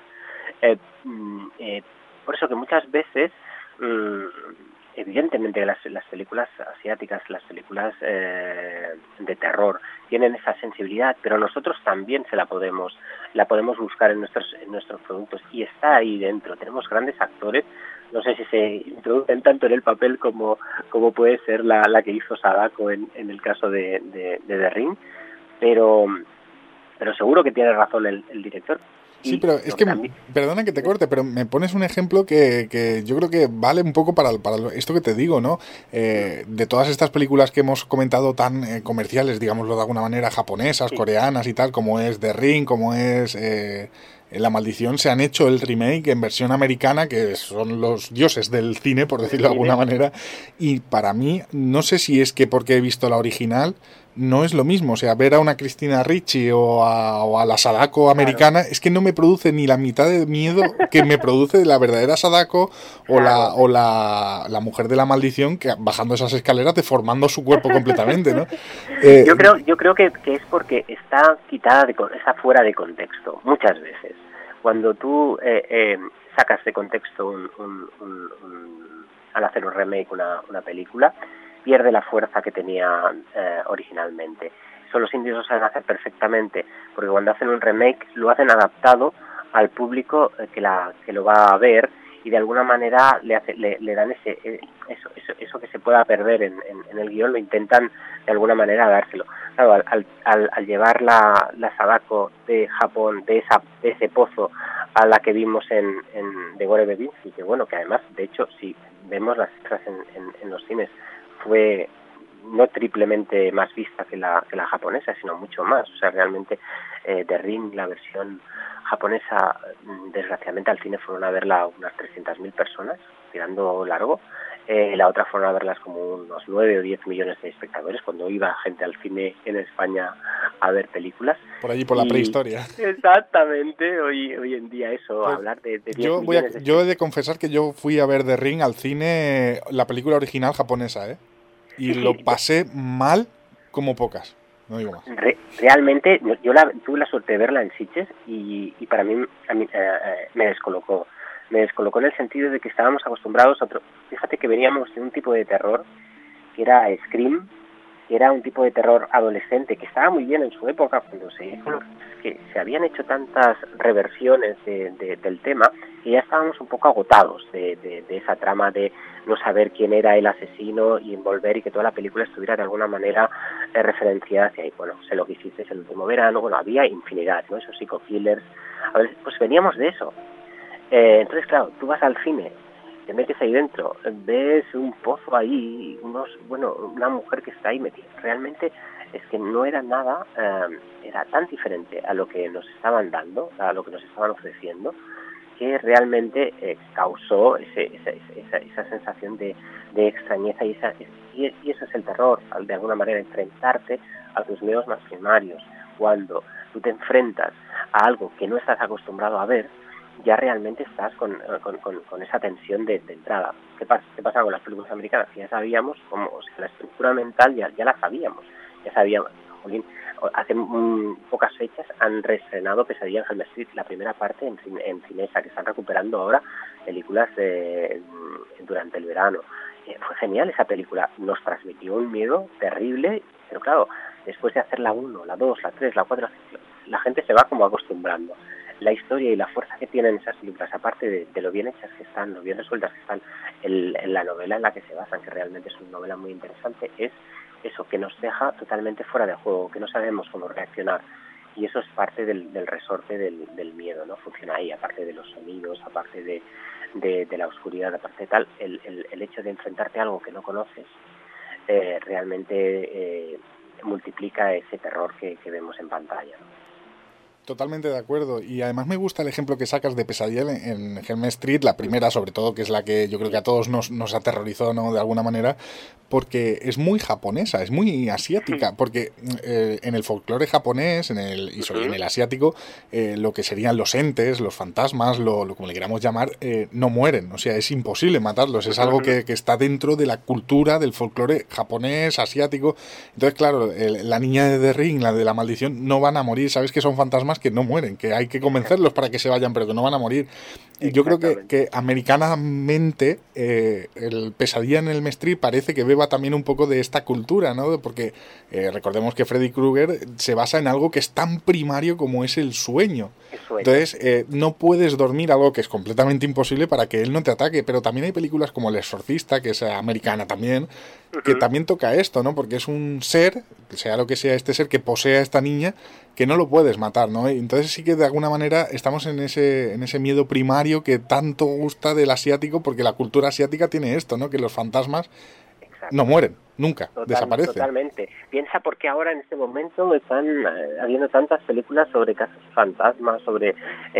Por eso que muchas veces... evidentemente las películas asiáticas, las películas de terror tienen esa sensibilidad, pero nosotros también la podemos buscar en nuestros productos, y está ahí dentro. Tenemos grandes actores, no sé si se introducen tanto en el papel como puede ser la que hizo Sadako en el caso de The Ring, pero seguro que tiene razón el director. Sí, pero es que, perdona que te corte, pero me pones un ejemplo que yo creo que vale un poco para esto que te digo, ¿no? De todas estas películas que hemos comentado tan comerciales, digámoslo de alguna manera, japonesas, coreanas y tal, como es The Ring, como es La Maldición, se han hecho el remake en versión americana, que son los dioses del cine, por decirlo de alguna manera, y para mí, no sé si es que porque he visto la original, no es lo mismo. O sea, ver a una Christina Ricci o a la Sadako americana, es que no me produce ni la mitad de miedo que me produce la verdadera Sadako o la mujer de La Maldición, que bajando esas escaleras deformando su cuerpo completamente, ¿no? Yo creo que es porque está quitada, está fuera de contexto, muchas veces. Cuando tú sacas de contexto al hacer un remake una película, pierde la fuerza que tenía originalmente. Eso los indios lo saben hacer perfectamente, porque cuando hacen un remake lo hacen adaptado al público que lo va a ver, y de alguna manera le dan eso que se pueda perder en el guión, lo intentan de alguna manera dárselo. Claro, al llevar la Sadako de Japón, de ese pozo, a la que vimos en de Gore Verbinski, que bueno, que además, de hecho, si vemos las cifras en los cines, fue no triplemente más vista que la japonesa, sino mucho más. O sea, realmente The Ring, la versión japonesa, desgraciadamente al cine fueron a verla unas 300.000 personas, tirando largo. La otra fueron a verlas como unos 9 o 10 millones de espectadores, cuando iba gente al cine en España a ver películas. Por allí, por la prehistoria. Exactamente, hoy en día eso, pues hablar de 10 millones de... Yo he de confesar que yo fui a ver The Ring al cine, la película original japonesa, y lo pasé mal como pocas. No digo más. Realmente, yo tuve la suerte de verla en Sitges y para mí, me descolocó. Me descolocó en el sentido de que estábamos acostumbrados a otro... Fíjate que veníamos de un tipo de terror que era Scream, que era un tipo de terror adolescente, que estaba muy bien en su época, cuando que se habían hecho tantas reversiones del tema, que ya estábamos un poco agotados de esa trama de no saber quién era el asesino y envolver y que toda la película estuviera de alguna manera referenciada hacia ahí. Bueno, sé lo que hiciste el último verano, bueno, había infinidad, ¿no? Esos psico-killers. A ver, pues veníamos de eso. Entonces, claro, tú vas al cine, te metes ahí dentro, ves un pozo ahí, una mujer que está ahí metida. Realmente es que no era nada, era tan diferente a lo que nos estaban dando, a lo que nos estaban ofreciendo, que realmente causó esa sensación de extrañeza y eso es el terror, de alguna manera enfrentarte a tus miedos más primarios. Cuando tú te enfrentas a algo que no estás acostumbrado a ver, ya realmente estás con esa tensión de entrada. ¿Qué pasa con las películas americanas? Ya sabíamos la estructura mental ya la sabíamos. Ya sabíamos. Hace pocas fechas han reestrenado Pesadilla en Elm Street, la primera parte en Cinesa, que están recuperando ahora películas durante el verano. Fue genial esa película, nos transmitió un miedo terrible, pero claro, después de hacer la 1, la 2, la 3, la 4, la gente se va como acostumbrando. La historia y la fuerza que tienen esas películas, aparte de lo bien hechas que están, lo bien resueltas que están, en la novela en la que se basan, que realmente es una novela muy interesante, es eso, que nos deja totalmente fuera de juego, que no sabemos cómo reaccionar. Y eso es parte del resorte del miedo, ¿no? Funciona ahí, aparte de los sonidos, aparte de la oscuridad, aparte de tal, el hecho de enfrentarte a algo que no conoces, realmente multiplica ese terror que vemos en pantalla, ¿no? Totalmente de acuerdo, y además me gusta el ejemplo que sacas de Pesadilla en Elm Street, la primera sobre todo, que es la que yo creo que a todos nos aterrorizó, ¿no?, de alguna manera, porque es muy japonesa, es muy asiática, porque en el folclore japonés en el asiático, lo que serían los entes, los fantasmas, lo como le queramos llamar, no mueren, o sea, es imposible matarlos, es algo que está dentro de la cultura del folclore japonés, asiático. Entonces, claro, la niña de The Ring, la de la maldición, no van a morir, sabes que son fantasmas que no mueren, que hay que convencerlos para que se vayan, pero que no van a morir. Y yo creo que americanamente el Pesadilla en Elm Street parece que beba también un poco de esta cultura, ¿no? Porque recordemos que Freddy Krueger se basa en algo que es tan primario como es el sueño. Entonces no puedes dormir, algo que es completamente imposible para que él no te ataque. Pero también hay películas como El Exorcista, que es americana también, que también toca esto, ¿no? Porque es un ser, sea lo que sea este ser, que posee a esta niña, que no lo puedes matar, ¿no? Entonces sí que de alguna manera estamos en ese miedo primario que tanto gusta del asiático, porque la cultura asiática tiene esto, ¿no? Que los fantasmas no mueren, nunca, desaparecen. Totalmente. Piensa porque ahora en este momento están habiendo tantas películas sobre casos fantasmas, sobre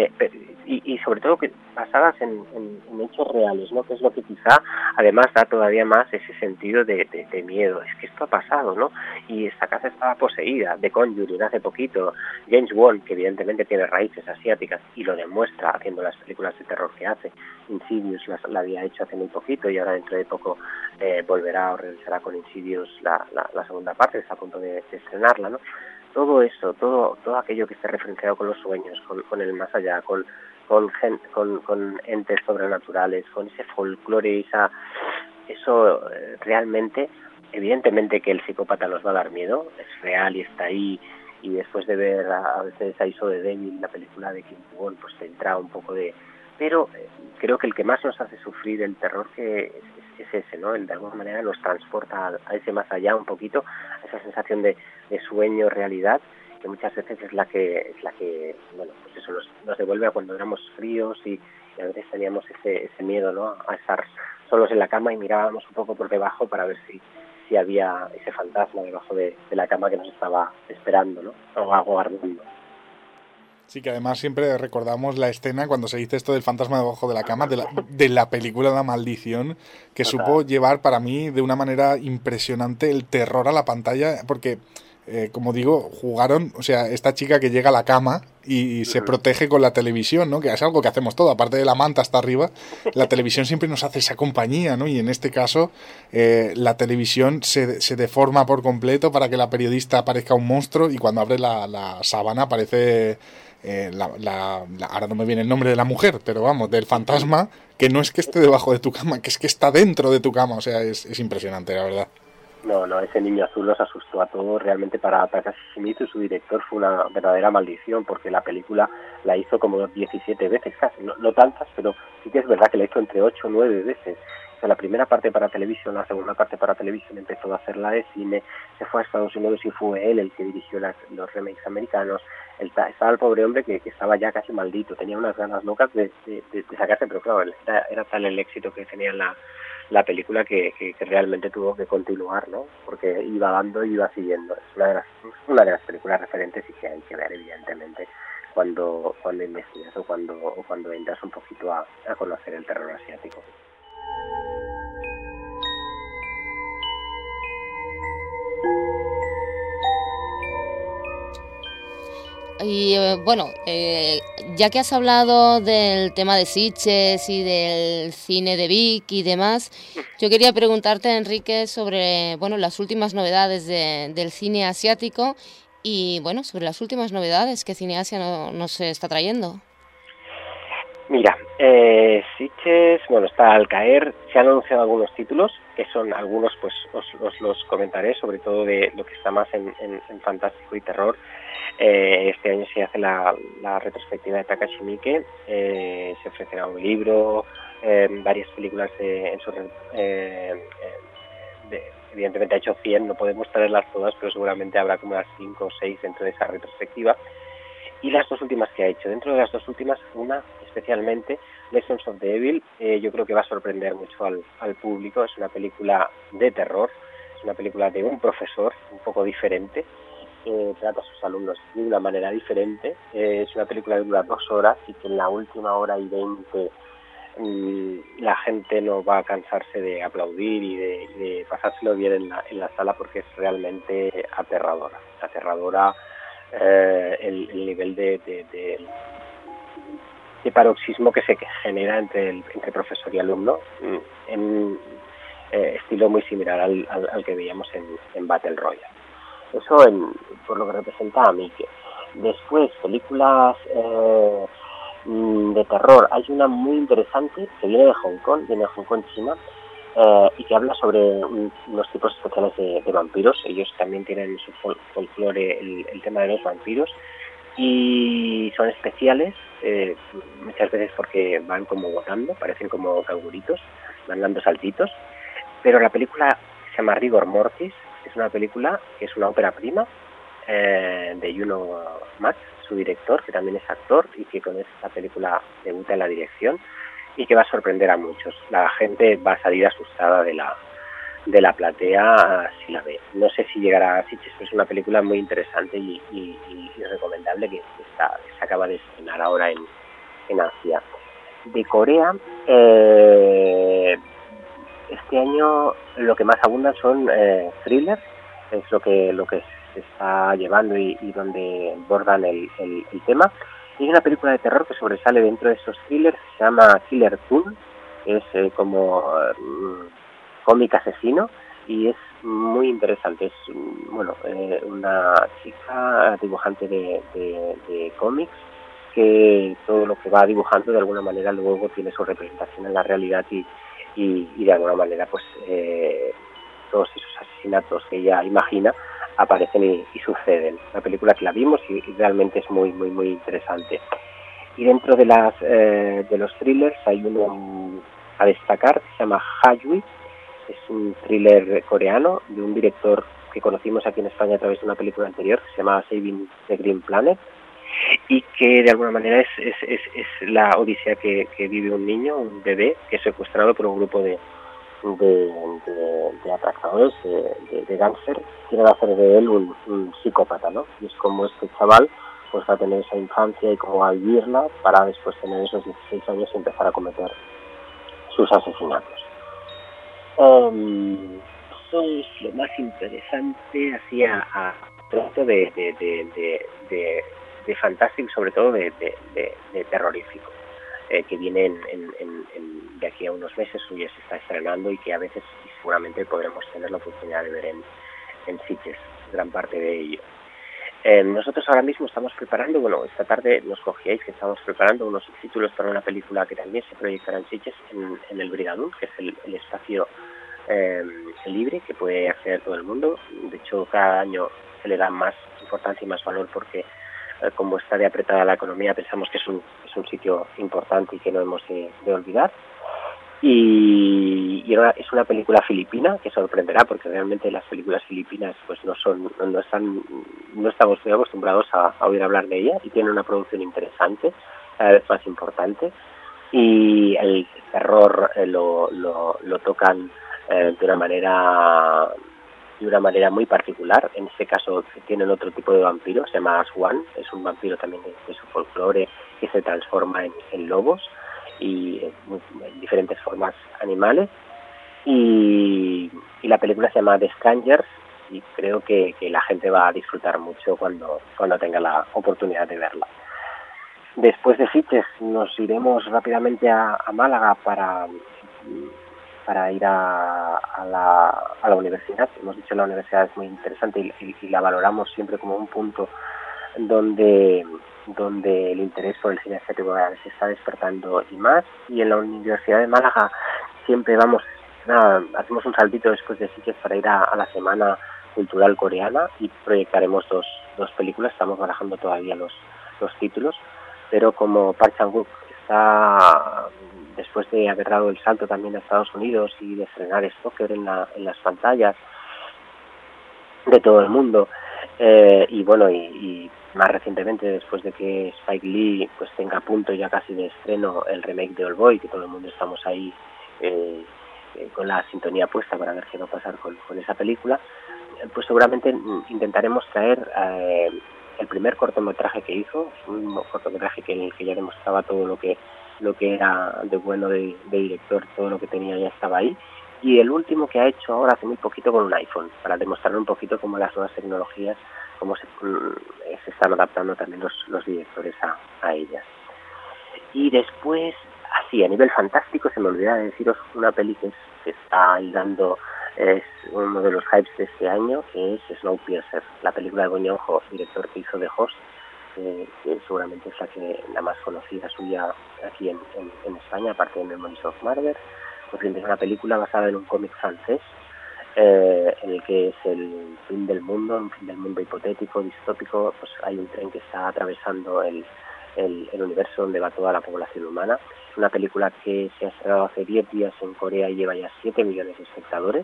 y sobre todo que basadas en hechos reales, ¿no? Que es lo que quizá además da todavía más ese sentido de miedo. Es que esto ha pasado, ¿no? Y esta casa estaba poseída. The Conjuring hace poquito, James Wan, que evidentemente tiene raíces asiáticas y lo demuestra haciendo las películas de terror que hace. Insidious la había hecho hace muy poquito y ahora dentro de poco volverá o realizará con Insidious la segunda parte, está a punto de estrenarla, ¿no? Todo eso, todo aquello que esté referenciado con los sueños, con el más allá, con entes sobrenaturales, con ese folclore, eso realmente, evidentemente que el psicópata nos va a dar miedo, es real y está ahí, y después de ver a veces a Iso de Devil, la película de Kim Won, pues te entra un poco de... Pero creo que el que más nos hace sufrir el terror que es ese, ¿no? El de alguna manera nos transporta a ese más allá un poquito, a esa sensación de sueño, realidad, que muchas veces es la que bueno, pues eso nos devuelve a cuando éramos fríos y a veces teníamos ese miedo, ¿no?, a estar solos en la cama y mirábamos un poco por debajo para ver si había ese fantasma debajo de la cama que nos estaba esperando, ¿no?, o aguardando. Sí, que además siempre recordamos la escena cuando se dice esto del fantasma debajo de la cama, de la película La Maldición, que supo llevar para mí de una manera impresionante el terror a la pantalla, porque, como digo, jugaron, o sea, esta chica que llega a la cama y se protege con la televisión, ¿no?, que es algo que hacemos todo, aparte de la manta hasta arriba, la televisión siempre nos hace esa compañía, ¿no?, y en este caso la televisión se deforma por completo para que la periodista parezca un monstruo, y cuando abre la sábana aparece... ahora no me viene el nombre de la mujer, pero vamos, del fantasma, que no es que esté debajo de tu cama, que es que está dentro de tu cama, o sea, es impresionante, la verdad. No, ese niño azul nos asustó a todos, realmente para Takashi Shimizu, su director, fue una verdadera maldición, porque la película la hizo como 17 veces casi, no tantas, pero sí que es verdad que la hizo entre 8 o 9 veces. O sea, la primera parte para televisión, la segunda parte para televisión empezó a hacerla de cine, se fue a Estados Unidos y fue él el que dirigió los remakes americanos. Estaba el pobre hombre que estaba ya casi maldito, tenía unas ganas locas de sacarse, pero claro, era tal el éxito que tenía la película que realmente tuvo que continuar, ¿no?, porque iba dando y iba siguiendo. Es una de las películas referentes y que hay que ver, evidentemente, cuando investigas o cuando entras un poquito a conocer el terror asiático. Y bueno, ya que has hablado del tema de Sitges y del cine de Vic y demás, yo quería preguntarte, Enrique, sobre las últimas novedades del cine asiático y sobre las últimas novedades que Cineasia nos está trayendo. Mira, Sitges, está al caer, se han anunciado algunos títulos, que son algunos, pues os los comentaré, sobre todo de lo que está más en fantástico y terror. Este año se hace la retrospectiva de Takashi Miike, se ofrecerá un libro, varias películas evidentemente ha hecho 100, no podemos traerlas todas, pero seguramente habrá como unas 5 o 6 dentro de esa retrospectiva. Y las dos últimas que ha hecho, dentro de las dos últimas, una especialmente, Lessons of the Evil, yo creo que va a sorprender mucho al público. Es una película de terror, es una película de un profesor un poco diferente, trata a sus alumnos de una manera diferente. Es una película que dura 2 horas y que en la última hora y 20 la gente no va a cansarse de aplaudir y de pasárselo bien en la sala, porque es realmente aterradora el nivel de paroxismo que se genera entre profesor y alumno, en estilo muy similar al que veíamos en Battle Royale. Eso por lo que representa a Miike. Después, películas de terror. Hay una muy interesante que viene de Hong Kong, China, y que habla sobre unos tipos especiales de vampiros. Ellos también tienen en su folclore el tema de los vampiros y son especiales, muchas veces porque van como botando, parecen como canguritos, van dando saltitos. Pero la película se llama Rigor Mortis. Es una película que es una ópera prima de Juno Max, su director, que también es actor y que con esta película debuta en la dirección y que va a sorprender a muchos. La gente va a salir asustada de la platea si la ve. No sé si llegará a Sitges, pero es una película muy interesante y recomendable que se acaba de estrenar ahora en Asia. De Corea, este año lo que más abundan son thrillers, es lo que se está llevando y donde abordan el tema. Y hay una película de terror que sobresale dentro de esos thrillers, se llama Killer Toon, que es como cómic asesino y es muy interesante. Es una chica dibujante de cómics que todo lo que va dibujando de alguna manera luego tiene su representación en la realidad y de alguna manera pues todos esos asesinatos que ella imagina aparecen y suceden. La película que la vimos y realmente es muy muy muy interesante. Y dentro de los thrillers hay uno a destacar que se llama Hajui. Es un thriller coreano de un director que conocimos aquí en España a través de una película anterior que se llamaba Saving the Green Planet, y que de alguna manera es la odisea que vive un niño, un bebé, que es secuestrado por un grupo de atracadores, de gángster, quieren hacer de él un psicópata, ¿no? Y es como este chaval pues va a tener esa infancia y cómo va a vivirla para después tener esos 16 años y empezar a cometer sus asesinatos. Eso es lo más interesante así a pronto de fantástico y sobre todo de terrorífico, que viene de aquí a unos meses, ya se está estrenando y que a veces seguramente podremos tener la oportunidad de ver en Sitges, gran parte de ello. Nosotros ahora mismo estamos preparando, esta tarde nos cogíais que estamos preparando unos subtítulos para una película que también se proyectará en Sitges, en el Brigadún, que es el espacio libre que puede acceder todo el mundo. De hecho, cada año se le da más importancia y más valor porque como está de apretada la economía, pensamos que es un sitio importante y que no hemos de olvidar. Y es una película filipina que sorprenderá porque realmente las películas filipinas pues no estamos muy acostumbrados a oír hablar de ella, y tiene una producción interesante, cada vez más importante, y el terror lo tocan de una manera muy particular. En este caso tienen otro tipo de vampiro, se llama Aswan, es un vampiro también de su folclore que se transforma en lobos y en diferentes formas animales, y la película se llama The Strangers, y creo que la gente va a disfrutar mucho cuando tenga la oportunidad de verla. Después de Sitges nos iremos rápidamente a Málaga para ir a la universidad. Hemos dicho que la universidad es muy interesante y la valoramos siempre como un punto donde el interés por el cine asiático se está despertando y más. Y en la Universidad de Málaga siempre hacemos un saltito después de Sitges para ir a la Semana Cultural Coreana y proyectaremos dos películas. Estamos barajando todavía los títulos, pero como Park Chan-wook está, después de haber dado el salto también a Estados Unidos y de estrenar Stalker en las pantallas de todo el mundo, y más recientemente, después de que Spike Lee pues tenga a punto ya casi de estreno el remake de Oldboy, que todo el mundo estamos ahí con la sintonía puesta para ver qué va a pasar con esa película, pues seguramente intentaremos traer el primer cortometraje que hizo, un cortometraje que ya demostraba todo lo que era de bueno de director, todo lo que tenía ya estaba ahí, y el último que ha hecho ahora hace muy poquito con un iPhone, para demostrar un poquito cómo las nuevas tecnologías, cómo se están adaptando también los directores a ellas. Y después, así, a nivel fantástico, se me olvidaba de deciros una peli que está ahí dando, es uno de los hypes de este año, que es Snowpiercer, la película de Bong Joon-ho, director que hizo The Host, que seguramente es la más conocida suya aquí en España, aparte de Memories of Murder. Pues es una película basada en un cómic francés, en el que es el fin del mundo, un fin del mundo hipotético, distópico. Pues hay un tren que está atravesando el universo donde va toda la población humana. Es una película que se ha estrenado hace 10 días en Corea y lleva ya 7 millones de espectadores,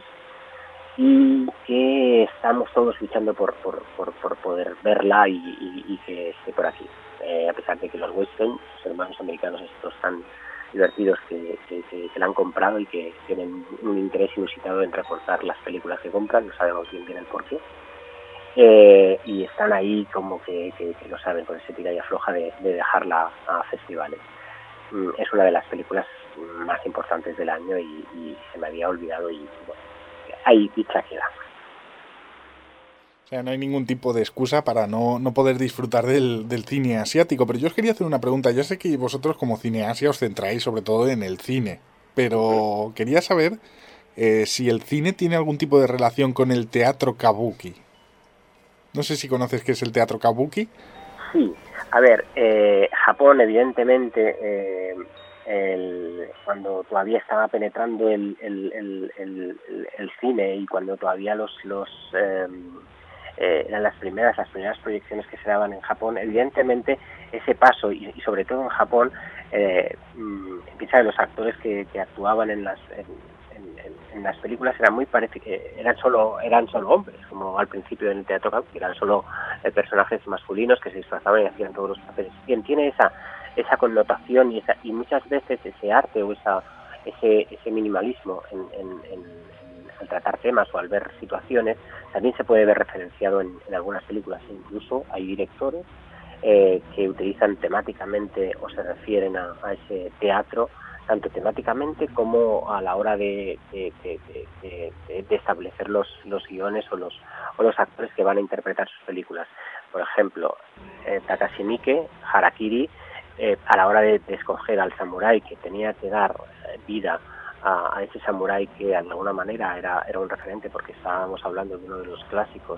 y que estamos todos luchando por poder verla y que esté por aquí. A pesar de que los Weinstein, los hermanos americanos estos tan divertidos que la han comprado y que tienen un interés inusitado en recortar las películas que compran, no sabemos bien el porqué, y están ahí como que lo saben, con ese tira y afloja de dejarla a festivales. Es una de las películas más importantes del año y se me había olvidado, y bueno, ahí dicha queda. O sea, no hay ningún tipo de excusa para no poder disfrutar del cine asiático. Pero yo os quería hacer una pregunta. Yo sé que vosotros como Cineasia os centráis sobre todo en el cine, pero quería saber si el cine tiene algún tipo de relación con el teatro kabuki. No sé si conoces qué es el teatro kabuki. Sí, a ver, Japón evidentemente, cuando todavía estaba penetrando el cine y cuando todavía eran las primeras proyecciones que se daban en Japón, evidentemente ese paso, y sobre todo en Japón, piensa en los actores que actuaban en en las películas eran muy parecidas, eran solo hombres, como al principio en el teatro kabuki, eran solo personajes masculinos que se disfrazaban y hacían todos los papeles. Bien, tiene esa connotación y muchas veces ese arte o ese minimalismo al tratar temas o al ver situaciones también se puede ver referenciado en algunas películas. Incluso hay directores que utilizan temáticamente o se refieren a ese teatro tanto temáticamente como a la hora de establecer los guiones o los actores que van a interpretar sus películas. Por ejemplo, Takashi Miike, Harakiri, a la hora de escoger al samurái que tenía que dar vida a ese samurái que de alguna manera era un referente, porque estábamos hablando de uno de los clásicos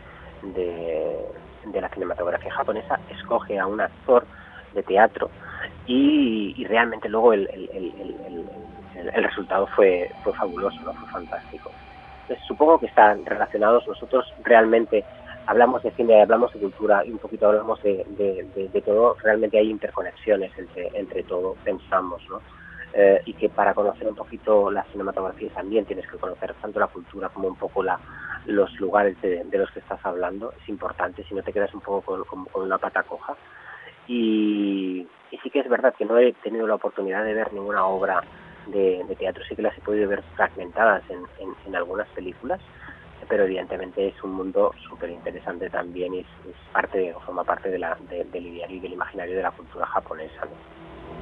de la cinematografía japonesa, escoge a un actor de teatro y realmente luego el resultado fue fabuloso, ¿no? Fue fantástico. Entonces, supongo que están relacionados. Nosotros realmente hablamos de cine, hablamos de cultura y un poquito hablamos de todo. Realmente hay interconexiones entre todo, pensamos, ¿no? Y que para conocer un poquito la cinematografía también tienes que conocer tanto la cultura como un poco los lugares de los que estás hablando. Es importante, si no te quedas un poco con una pata coja. Y sí que es verdad que no he tenido la oportunidad de ver ninguna obra de teatro, sí que las he podido ver fragmentadas en algunas películas, pero evidentemente es un mundo súper interesante también y es parte o forma parte del ideario y del imaginario de la cultura japonesa, ¿no?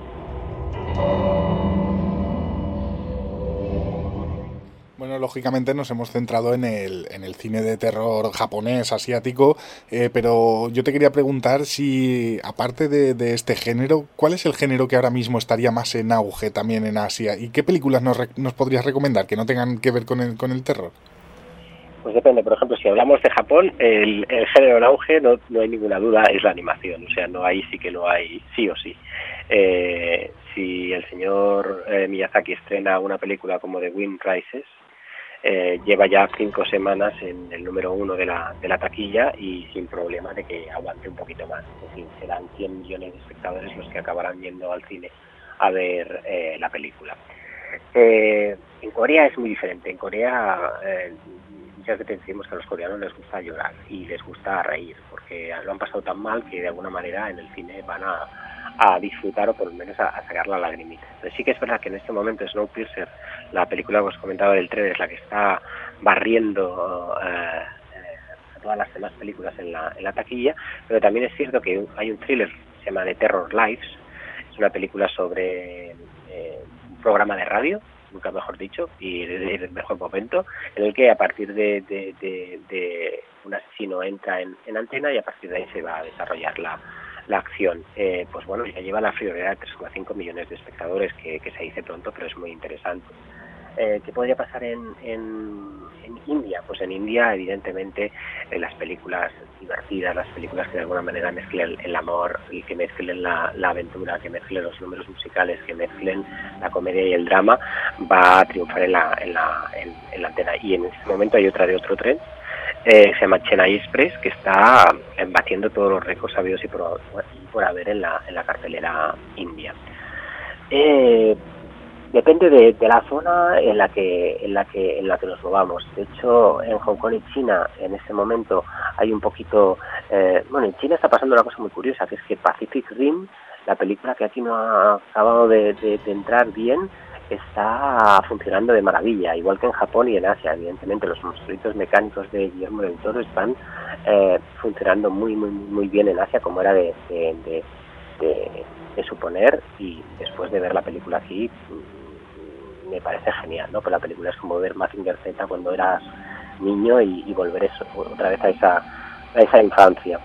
Bueno, lógicamente nos hemos centrado en el cine de terror japonés, asiático, pero yo te quería preguntar si, aparte de este género, ¿cuál es el género que ahora mismo estaría más en auge también en Asia? ¿Y qué películas nos podrías recomendar que no tengan que ver con el terror? Pues depende. Por ejemplo, si hablamos de Japón, el género en auge, no hay ninguna duda, es la animación. O sea, sí o sí. Si el señor Miyazaki estrena una película como The Wind Rises, lleva ya 5 semanas en el número 1 de la taquilla y sin problema de que aguante un poquito más. Es decir, serán 100 millones de espectadores los que acabarán yendo al cine a ver la película. En Corea es muy diferente. En Corea muchas veces decimos que a los coreanos les gusta llorar y les gusta reír porque lo han pasado tan mal que de alguna manera en el cine van a disfrutar o por lo menos a sacar la lagrimita. Pero sí que es verdad que en este momento Snowpiercer, la película que os comentaba del tren, es la que está barriendo a todas las demás películas en la taquilla, pero también es cierto que hay un thriller que se llama The Terror Lives. Es una película sobre un programa de radio, nunca mejor dicho, y del mejor momento, en el que a partir de un asesino entra en antena y a partir de ahí se va a desarrollar la acción. Pues bueno, ya lleva la friolera de 3,5 millones de espectadores, que se dice pronto, pero es muy interesante. ¿Qué podría pasar en India? Pues en India, evidentemente, las películas divertidas, las películas que de alguna manera mezclen el amor, y que mezclen la aventura, que mezclen los números musicales, que mezclen la comedia y el drama, va a triunfar en la antena. Y en este momento hay otra de otro tren, se llama Chennai Express, que está batiendo todos los récords sabidos y por haber en la cartelera india. Depende de la zona en la que nos movamos. De hecho, en Hong Kong y China en este momento hay un poquito, en China está pasando una cosa muy curiosa, que es que Pacific Rim, la película que aquí no ha acabado de entrar bien, está funcionando de maravilla, igual que en Japón y en Asia. Evidentemente los monstruitos mecánicos de Guillermo del Toro están funcionando muy muy muy bien en Asia, como era de suponer, y después de ver la película aquí me parece genial, ¿no? Pues la película es como ver Mazinger Z cuando eras niño y volver otra vez a esa infancia.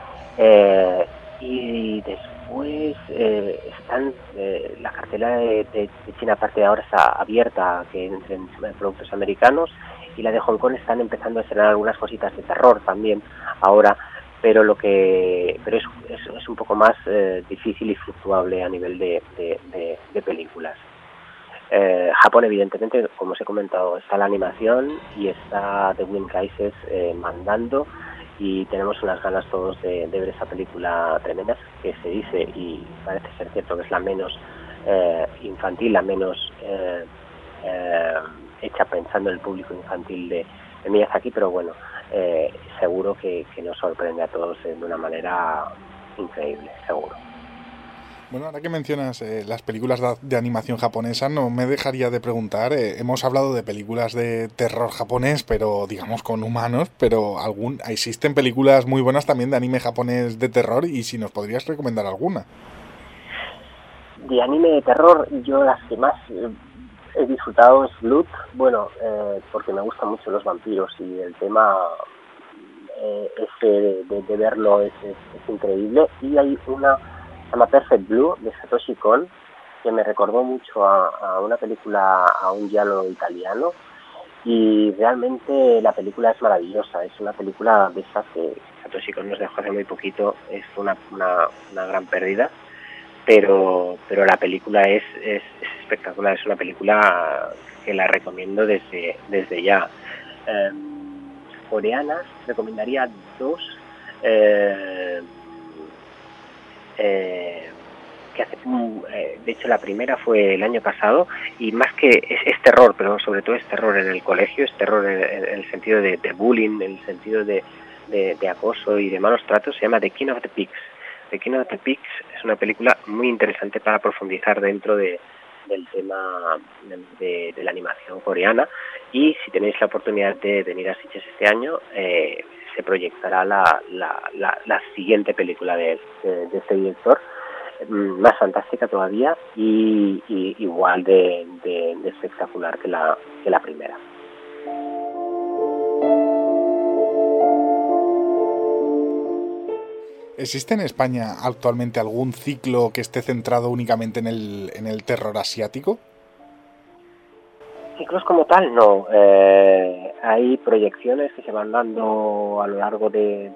Y después están la cartela de China, aparte de ahora, está abierta a que entren productos americanos, y la de Hong Kong están empezando a estrenar algunas cositas de terror también ahora, pero es un poco más difícil y fluctuable a nivel de películas. Japón, evidentemente, como os he comentado, está la animación y está The Wind Rises mandando, y tenemos unas ganas todos de ver esa película tremenda, que se dice, y parece ser cierto, que es la menos infantil, la menos hecha pensando en el público infantil de Miyazaki, pero bueno, seguro que nos sorprende a todos de una manera increíble, seguro. Bueno, ahora que mencionas las películas de animación japonesa, no me dejaría de preguntar, hemos hablado de películas de terror japonés, pero digamos con humanos, pero existen películas muy buenas también de anime japonés de terror, y si nos podrías recomendar alguna. De anime de terror, yo las que más he disfrutado es Blood, bueno, porque me gustan mucho los vampiros y el tema ese de verlo es increíble. Y hay una se llama Perfect Blue, de Satoshi Kon, que me recordó mucho a una película, a un giallo italiano, y realmente la película es maravillosa. Es una película de esas que Satoshi Kon nos dejó hace muy poquito, es una gran pérdida, pero la película es espectacular, es una película que la recomiendo desde ya. Coreanas, recomendaría dos, que hace, de hecho la primera fue el año pasado, y más que es terror, pero sobre todo es terror en el colegio, es terror en el sentido de bullying, en el sentido de acoso y de malos tratos. Se llama The King of the Pigs. The King of the Pigs es una película muy interesante para profundizar dentro del tema de la animación coreana, y si tenéis la oportunidad de venir a Sitges este año, se proyectará la siguiente película de este director, más fantástica todavía y igual de espectacular que la primera. ¿Existe en España actualmente algún ciclo que esté centrado únicamente en el terror asiático? Ciclos como tal, no. Hay proyecciones que se van dando a lo largo de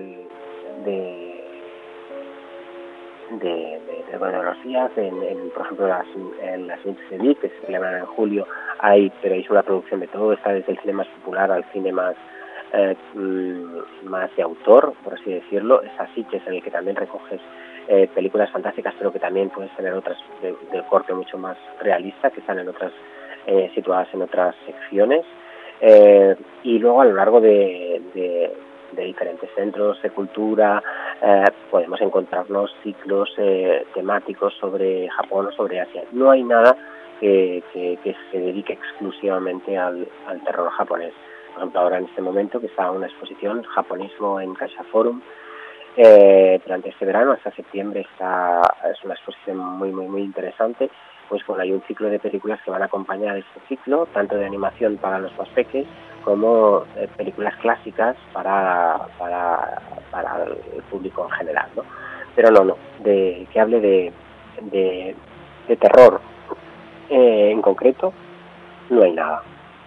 los días. Por ejemplo, en las Mixed que se celebran en julio, pero hay una producción de todo. Está desde el cine más popular al cine más de autor, por así decirlo. Es así, que es en el que también recoges películas fantásticas, pero que también puedes tener otras de corte mucho más realista, que están en otras situadas en otras secciones, y luego a lo largo de diferentes centros de cultura podemos encontrarnos ciclos temáticos sobre Japón o sobre Asia. No hay nada que se dedique exclusivamente al terror japonés. Por ejemplo, ahora en este momento que está una exposición Japonismo en Caixa Forum, durante este verano hasta septiembre es una exposición muy muy muy interesante. Pues bueno, hay un ciclo de películas que van a acompañar este ciclo, tanto de animación para los más peques como películas clásicas para el público en general, ¿no? Pero no, que hable de terror en concreto, no hay nada.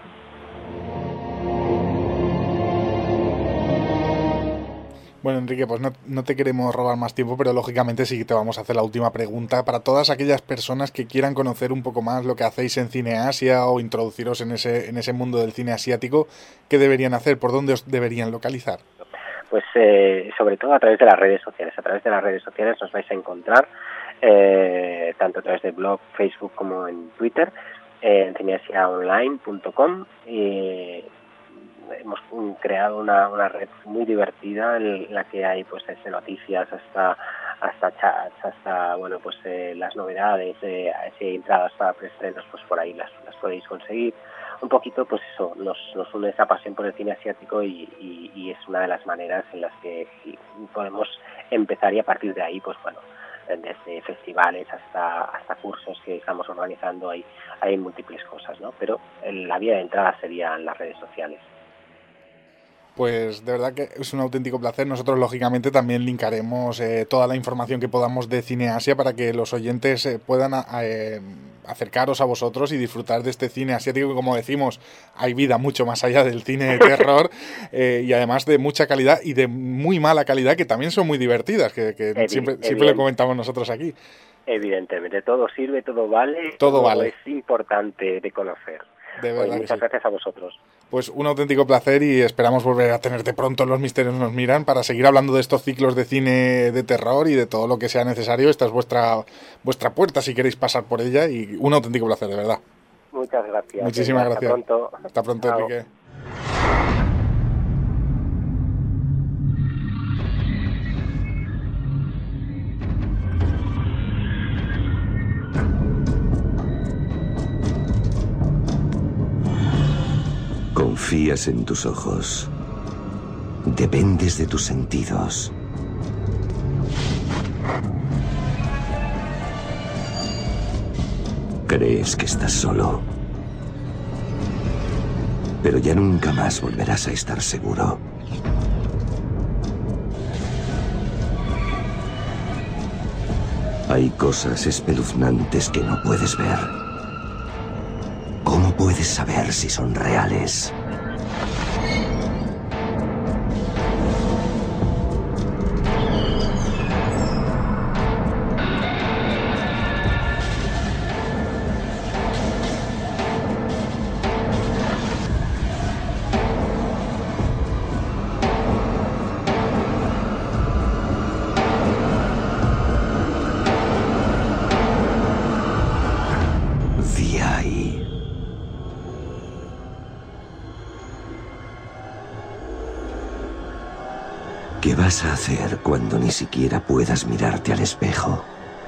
Bueno, Enrique, pues no te queremos robar más tiempo, pero lógicamente sí que te vamos a hacer la última pregunta. Para todas aquellas personas que quieran conocer un poco más lo que hacéis en Cine Asia o introduciros en ese mundo del cine asiático, ¿qué deberían hacer? ¿Por dónde os deberían localizar? Pues sobre todo a través de las redes sociales. A través de las redes sociales nos vais a encontrar, tanto a través del blog, Facebook como en Twitter, en cineasiaonline.com. Hemos creado una red muy divertida en la que hay pues desde noticias hasta chats, hasta las novedades, si hay entradas para preestrenos, pues por ahí las podéis conseguir. Un poquito pues eso, nos une esa pasión por el cine asiático y es una de las maneras en las que podemos empezar, y a partir de ahí pues bueno, desde festivales hasta cursos que estamos organizando, hay múltiples cosas, ¿no? Pero la vía de entrada serían las redes sociales. Pues de verdad que es un auténtico placer. Nosotros, lógicamente, también linkaremos toda la información que podamos de Cine Asia para que los oyentes puedan acercaros a vosotros y disfrutar de este cine asiático. Como decimos, hay vida mucho más allá del cine de terror y además de mucha calidad y de muy mala calidad, que también son muy divertidas, que siempre lo comentamos nosotros aquí. Evidentemente, todo sirve, todo vale. Todo vale. Es importante de conocer. De verdad. Pues muchas gracias a vosotros. Pues un auténtico placer y esperamos volver a tenerte pronto en Los Misterios nos miran para seguir hablando de estos ciclos de cine de terror y de todo lo que sea necesario. Esta es vuestra puerta si queréis pasar por ella, y un auténtico placer, de verdad. Muchas gracias. Muchísimas gracias. Hasta pronto. Hasta pronto, Enrique. Confías en tus ojos. Dependes de tus sentidos. Crees que estás solo. Pero ya nunca más volverás a estar seguro. Hay cosas espeluznantes que no puedes ver. ¿Cómo puedes saber si son reales? ¿Qué vas a hacer cuando ni siquiera puedas mirarte al espejo?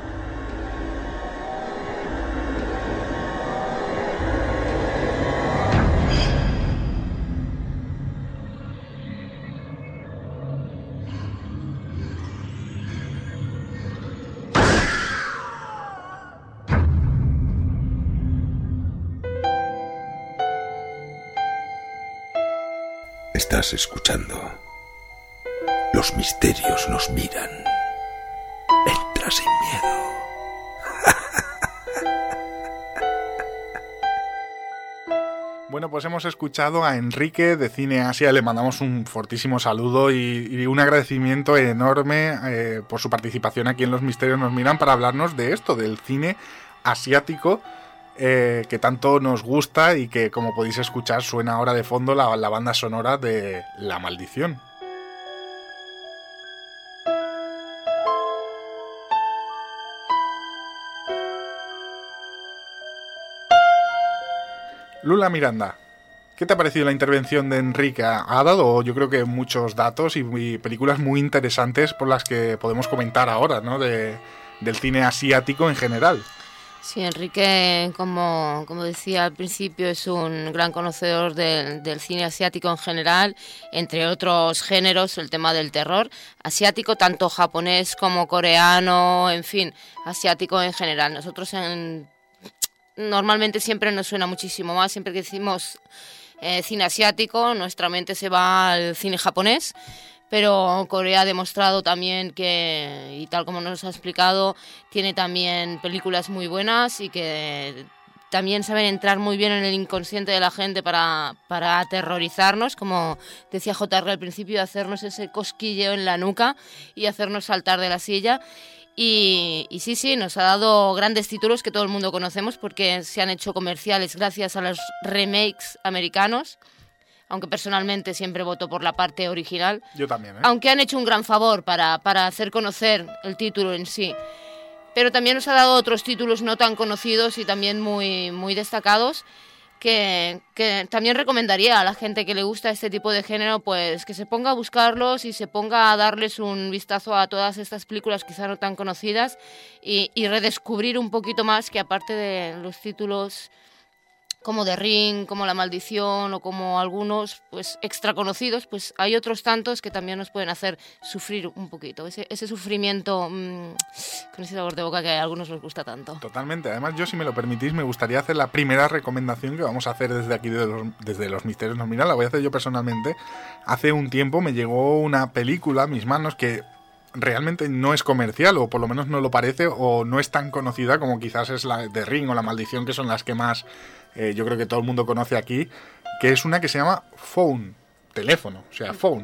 Estás escuchando. Los misterios nos miran. Entra sin miedo. Bueno, pues hemos escuchado a Enrique de Cine Asia, le mandamos un fortísimo saludo y un agradecimiento enorme por su participación aquí en Los Misterios nos miran para hablarnos de esto, del cine asiático que tanto nos gusta y que, como podéis escuchar, suena ahora de fondo la banda sonora de La Maldición. Lula Miranda, ¿qué te ha parecido la intervención de Enrique? Ha dado, yo creo que muchos datos y películas muy interesantes por las que podemos comentar ahora, ¿no? Del cine asiático en general. Sí, Enrique, como decía al principio, es un gran conocedor del cine asiático en general, entre otros géneros, el tema del terror asiático, tanto japonés como coreano, en fin, asiático en general. Nosotros normalmente siempre nos suena muchísimo más, siempre que decimos cine asiático, nuestra mente se va al cine japonés, pero Corea ha demostrado también que, y tal como nos ha explicado, tiene también películas muy buenas y que también saben entrar muy bien en el inconsciente de la gente para aterrorizarnos, como decía JR al principio, hacernos ese cosquilleo en la nuca y hacernos saltar de la silla. Y sí, nos ha dado grandes títulos que todo el mundo conocemos porque se han hecho comerciales gracias a los remakes americanos, aunque personalmente siempre voto por la parte original. Yo también, Aunque han hecho un gran favor para hacer conocer el título en sí. Pero también nos ha dado otros títulos no tan conocidos y también muy, muy destacados que también recomendaría a la gente que le gusta este tipo de género, pues que se ponga a buscarlos y se ponga a darles un vistazo a todas estas películas quizá no tan conocidas y redescubrir un poquito más que, aparte de los títulos como The Ring, como La Maldición o como algunos pues extra conocidos, pues hay otros tantos que también nos pueden hacer sufrir un poquito, ese sufrimiento con ese sabor de boca que a algunos les gusta tanto. Totalmente. Además, yo, si me lo permitís, me gustaría hacer la primera recomendación que vamos a hacer desde aquí, desde Los Misterios nos miran. La voy a hacer yo personalmente. Hace un tiempo me llegó una película a mis manos que realmente no es comercial, o por lo menos no lo parece, o no es tan conocida como quizás es la de Ring o La Maldición, que son las que más yo creo que todo el mundo conoce aquí, que es una que se llama Phone, teléfono, o sea, Phone.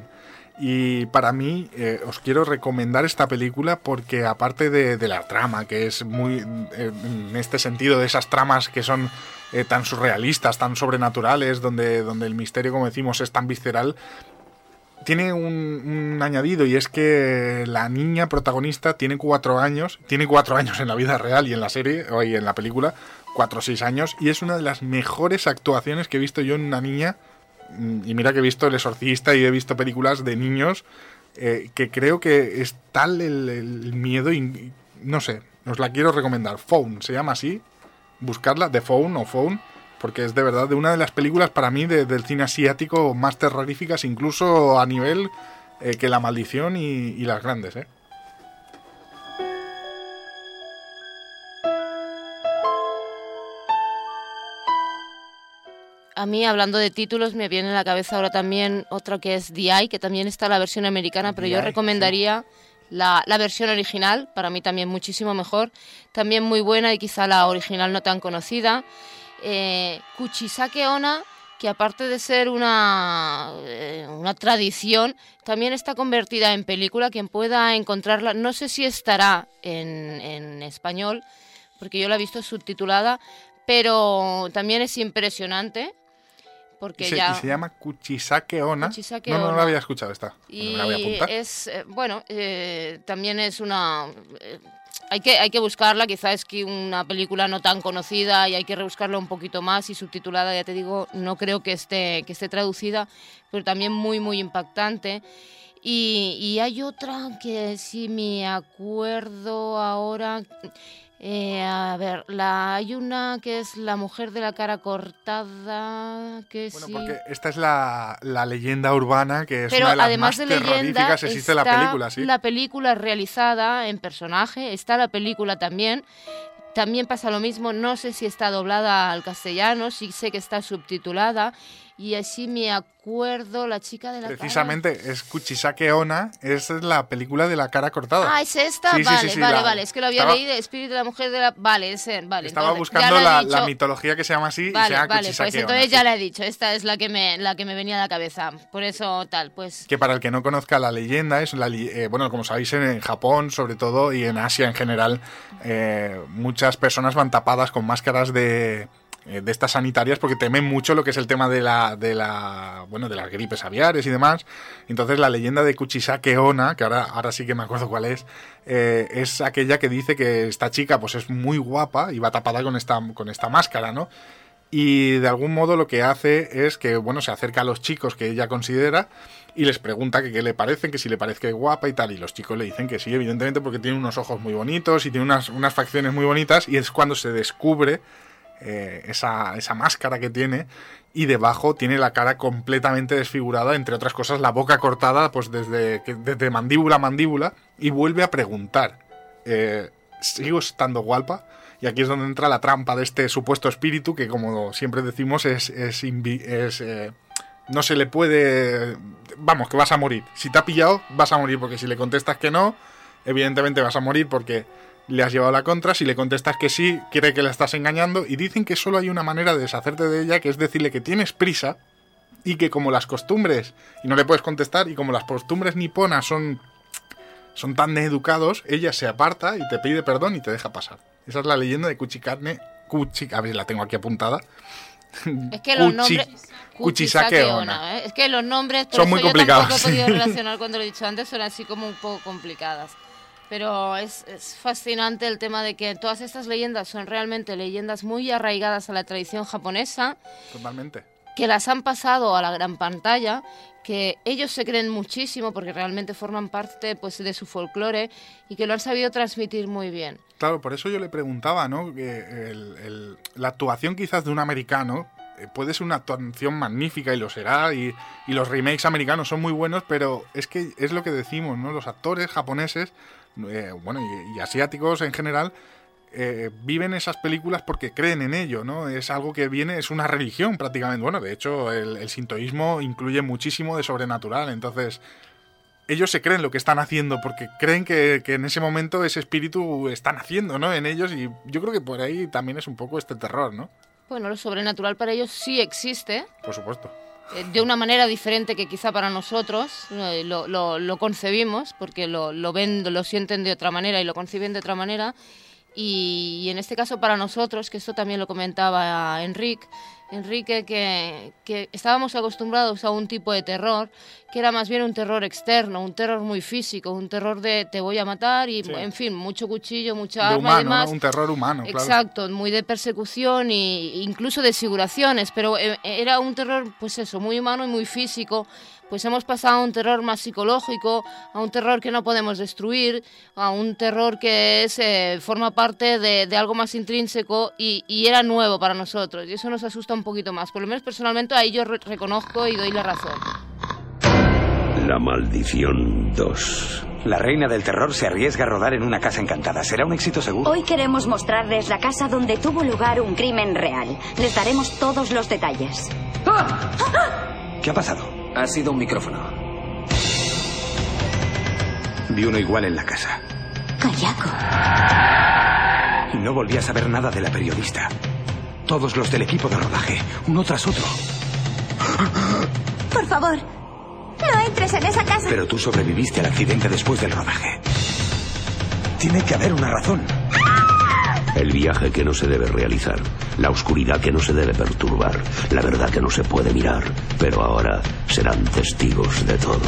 Y para mí os quiero recomendar esta película porque, aparte de la trama, que es muy, en este sentido, de esas tramas que son tan surrealistas, tan sobrenaturales, donde el misterio, como decimos, es tan visceral, tiene un añadido, y es que la niña protagonista tiene 4 años en la vida real y en la serie, o en la película, 4 o 6 años, y es una de las mejores actuaciones que he visto yo en una niña. Y mira que he visto El Exorcista y he visto películas de niños, que creo que es tal el miedo, y no sé, os la quiero recomendar. Phone, se llama así, buscarla, The Phone o Phone, porque es de verdad de una de las películas para mí del cine asiático más terroríficas, incluso a nivel que La Maldición y Las Grandes, A mí, hablando de títulos, me viene a la cabeza ahora también otro que es The Eye, que también está la versión americana, pero yo recomendaría la versión original, para mí también muchísimo mejor, también muy buena y quizá la original no tan conocida. Kuchisake Onna, que aparte de ser una tradición, también está convertida en película. Quien pueda encontrarla, no sé si estará en español, porque yo la he visto subtitulada, pero también es impresionante. Porque y se llama Kuchisake Onna. No la había escuchado esta. Y me la voy a apuntar. Es, también es una... hay que buscarla, quizás es que una película no tan conocida y hay que rebuscarla un poquito más, y subtitulada, ya te digo, no creo que esté traducida, pero también muy, muy impactante. Y hay otra que sí me acuerdo ahora... hay una que es La mujer de la cara cortada, que bueno, sí... porque esta es la leyenda urbana, que es pero una de las además más de leyenda, terroríficas. Existe la película, sí. La película realizada en personaje, está la película también pasa lo mismo, no sé si está doblada al castellano, sí sé que está subtitulada, y así me acuerdo, La chica de la precisamente cara... es Kuchisake Onna, es la película de la cara cortada. Ah, ¿es esta? Sí, vale, es que lo había leído, Espíritu de la mujer de la... Vale, vale. Estaba buscando la mitología que se llama así, y se llama Kuchisake pues entonces Onna, ya la he dicho, esta es la que me venía a la cabeza, por eso tal, pues... Que para el que no conozca la leyenda, es bueno, como sabéis, en Japón sobre todo, y en Asia en general, muchas personas van tapadas con máscaras de estas sanitarias porque temen mucho lo que es el tema de las gripes aviares y demás. Entonces la leyenda de Kuchisake Onna, que ahora sí que me acuerdo cuál es aquella que dice que esta chica pues es muy guapa y va tapada con esta máscara, ¿no? Y de algún modo lo que hace es que, bueno, se acerca a los chicos que ella considera y les pregunta que qué le parecen, que si le parece guapa y tal, y los chicos le dicen que sí, evidentemente, porque tiene unos ojos muy bonitos y tiene unas facciones muy bonitas, y es cuando se descubre esa máscara que tiene, y debajo tiene la cara completamente desfigurada, entre otras cosas la boca cortada pues desde mandíbula a mandíbula, y vuelve a preguntar, ¿sigo estando guapa? Y aquí es donde entra la trampa de este supuesto espíritu, que como siempre decimos no se le puede... Vamos, que vas a morir. Si te ha pillado, vas a morir, porque si le contestas que no, evidentemente vas a morir porque le has llevado la contra. Si le contestas que sí, quiere que la estás engañando, y dicen que solo hay una manera de deshacerte de ella, que es decirle que tienes prisa, y que como las costumbres, y no le puedes contestar, y como las costumbres niponas son tan educados, ella se aparta y te pide perdón y te deja pasar. Esa es la leyenda de a ver, la tengo aquí apuntada. Es que los nombres... Kuchisake Onna. Es que los nombres... Son muy complicados. Yo tampoco he podido relacionar cuando lo he dicho antes, son así como un poco complicadas. Pero es fascinante el tema de que todas estas leyendas son realmente leyendas muy arraigadas a la tradición japonesa. Totalmente. Que las han pasado a la gran pantalla, que ellos se creen muchísimo porque realmente forman parte pues de su folclore, y que lo han sabido transmitir muy bien. Claro, por eso yo le preguntaba, ¿no? Que la actuación quizás de un americano puede ser una actuación magnífica, y lo será, y los remakes americanos son muy buenos, pero es que es lo que decimos, ¿no? Los actores japoneses, y asiáticos en general, viven esas películas porque creen en ello, ¿no? Es algo que es una religión prácticamente. Bueno, de hecho, el sintoísmo incluye muchísimo de sobrenatural, entonces ellos se creen lo que están haciendo porque creen que en ese momento ese espíritu está naciendo, ¿no? En ellos, y yo creo que por ahí también es un poco este terror, ¿no? Bueno, lo sobrenatural para ellos sí existe. Por supuesto. De una manera diferente que quizá para nosotros lo concebimos, porque lo ven, lo sienten de otra manera y lo conciben de otra manera. Y en este caso para nosotros, que esto también lo comentaba Enrique, que estábamos acostumbrados a un tipo de terror que era más bien un terror externo, un terror muy físico, un terror de te voy a matar y, en fin, mucho cuchillo, mucha arma humano, y demás. ¿no? Un terror humano, claro. Exacto, muy de persecución e incluso de figuraciones, pero era un terror, pues eso, muy humano y muy físico. Pues hemos pasado a un terror más psicológico, a un terror que no podemos destruir, a un terror que forma parte de algo más intrínseco y era nuevo para nosotros. Y eso nos asusta un poquito más. Por lo menos personalmente ahí yo reconozco y doy la razón. La Maldición 2. La reina del terror se arriesga a rodar en una casa encantada. ¿Será un éxito seguro? Hoy queremos mostrarles la casa donde tuvo lugar un crimen real. Les daremos todos los detalles. ¡Ah! ¿Qué ha pasado? Ha sido un micrófono. Vi uno igual en la casa. Kayako. Y no volví a saber nada de la periodista. Todos los del equipo de rodaje, uno tras otro. Por favor, no entres en esa casa. Pero tú sobreviviste al accidente después del rodaje. Tiene que haber una razón. El viaje que no se debe realizar, la oscuridad que no se debe perturbar, la verdad que no se puede mirar, pero ahora serán testigos de todo.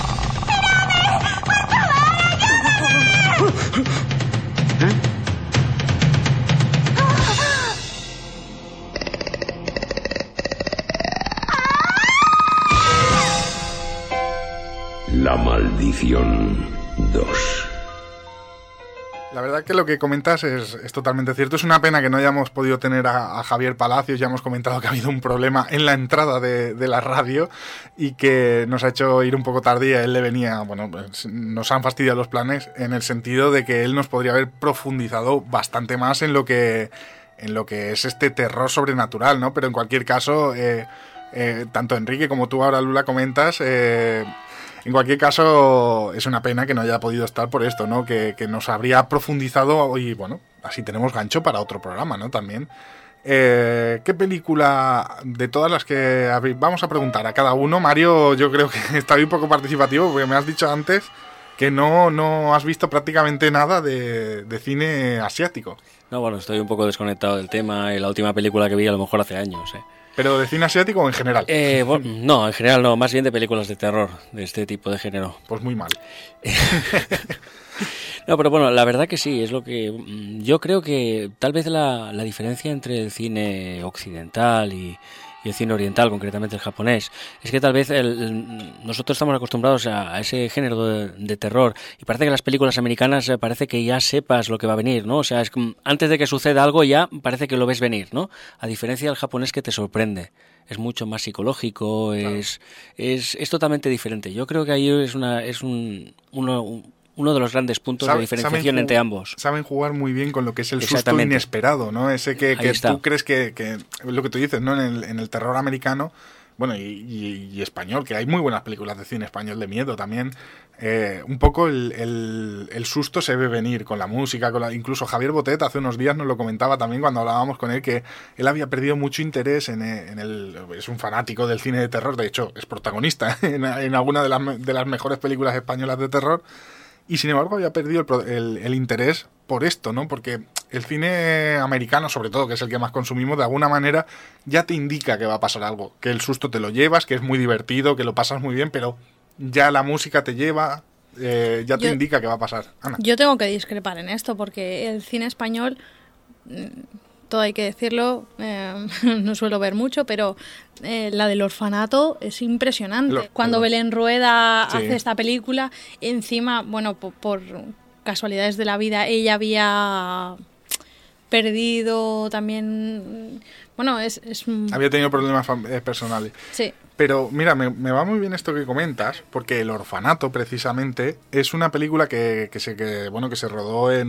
La Maldición 2. La verdad que lo que comentas es totalmente cierto. Es una pena que no hayamos podido tener a Javier Palacios. Ya hemos comentado que ha habido un problema en la entrada de la radio y que nos ha hecho ir un poco tardía. Él le venía, bueno, pues nos han fastidiado los planes en el sentido de que él nos podría haber profundizado bastante más en lo que es este terror sobrenatural, ¿no? Pero en cualquier caso, tanto Enrique como tú ahora, Lula, comentas... En cualquier caso, es una pena que no haya podido estar por esto, ¿no? Que nos habría profundizado y, bueno, así tenemos gancho para otro programa, ¿no? También. ¿Qué película de todas las que habéis? Vamos a preguntar a cada uno. Mario, yo creo que está un poco participativo porque me has dicho antes que no has visto prácticamente nada de cine asiático. No, bueno, estoy un poco desconectado del tema y la última película que vi a lo mejor hace años, ¿Pero de cine asiático o en general? Bueno, no, en general no, más bien de películas de terror, de este tipo de género. Pues muy mal. No, pero bueno, la verdad que sí, es lo que... Yo creo que tal vez la diferencia entre el cine occidental y el cine oriental, concretamente el japonés, es que tal vez nosotros estamos acostumbrados a ese género de terror y parece que las películas americanas parece que ya sepas lo que va a venir, ¿no? O sea, es como, antes de que suceda algo ya parece que lo ves venir, ¿no? A diferencia del japonés que te sorprende. Es mucho más psicológico, claro. es totalmente diferente. Yo creo que ahí es uno de los grandes puntos de diferenciación entre ambos. Saben jugar muy bien con lo que es el susto inesperado, ¿no? Ese que tú crees que lo que tú dices, ¿no? En el terror americano, bueno, y español, que hay muy buenas películas de cine español de miedo también. Un poco el susto se ve venir con la música, incluso Javier Botet hace unos días nos lo comentaba también cuando hablábamos con él, que él había perdido mucho interés es un fanático del cine de terror, de hecho es protagonista en alguna de las mejores películas españolas de terror. Y sin embargo había perdido el interés por esto, ¿no? Porque el cine americano, sobre todo, que es el que más consumimos, de alguna manera ya te indica que va a pasar algo. Que el susto te lo llevas, que es muy divertido, que lo pasas muy bien, pero ya la música te lleva, ya te indica que va a pasar. Ana. Yo tengo que discrepar en esto, porque el cine español... todo hay que decirlo, no suelo ver mucho, pero la del orfanato es impresionante. Cuando Belén Rueda hace esta película, encima, bueno, por casualidades de la vida, ella había perdido también... Bueno, había tenido problemas personales. Sí. Pero mira, me va muy bien esto que comentas, porque El orfanato, precisamente, es una película que se rodó en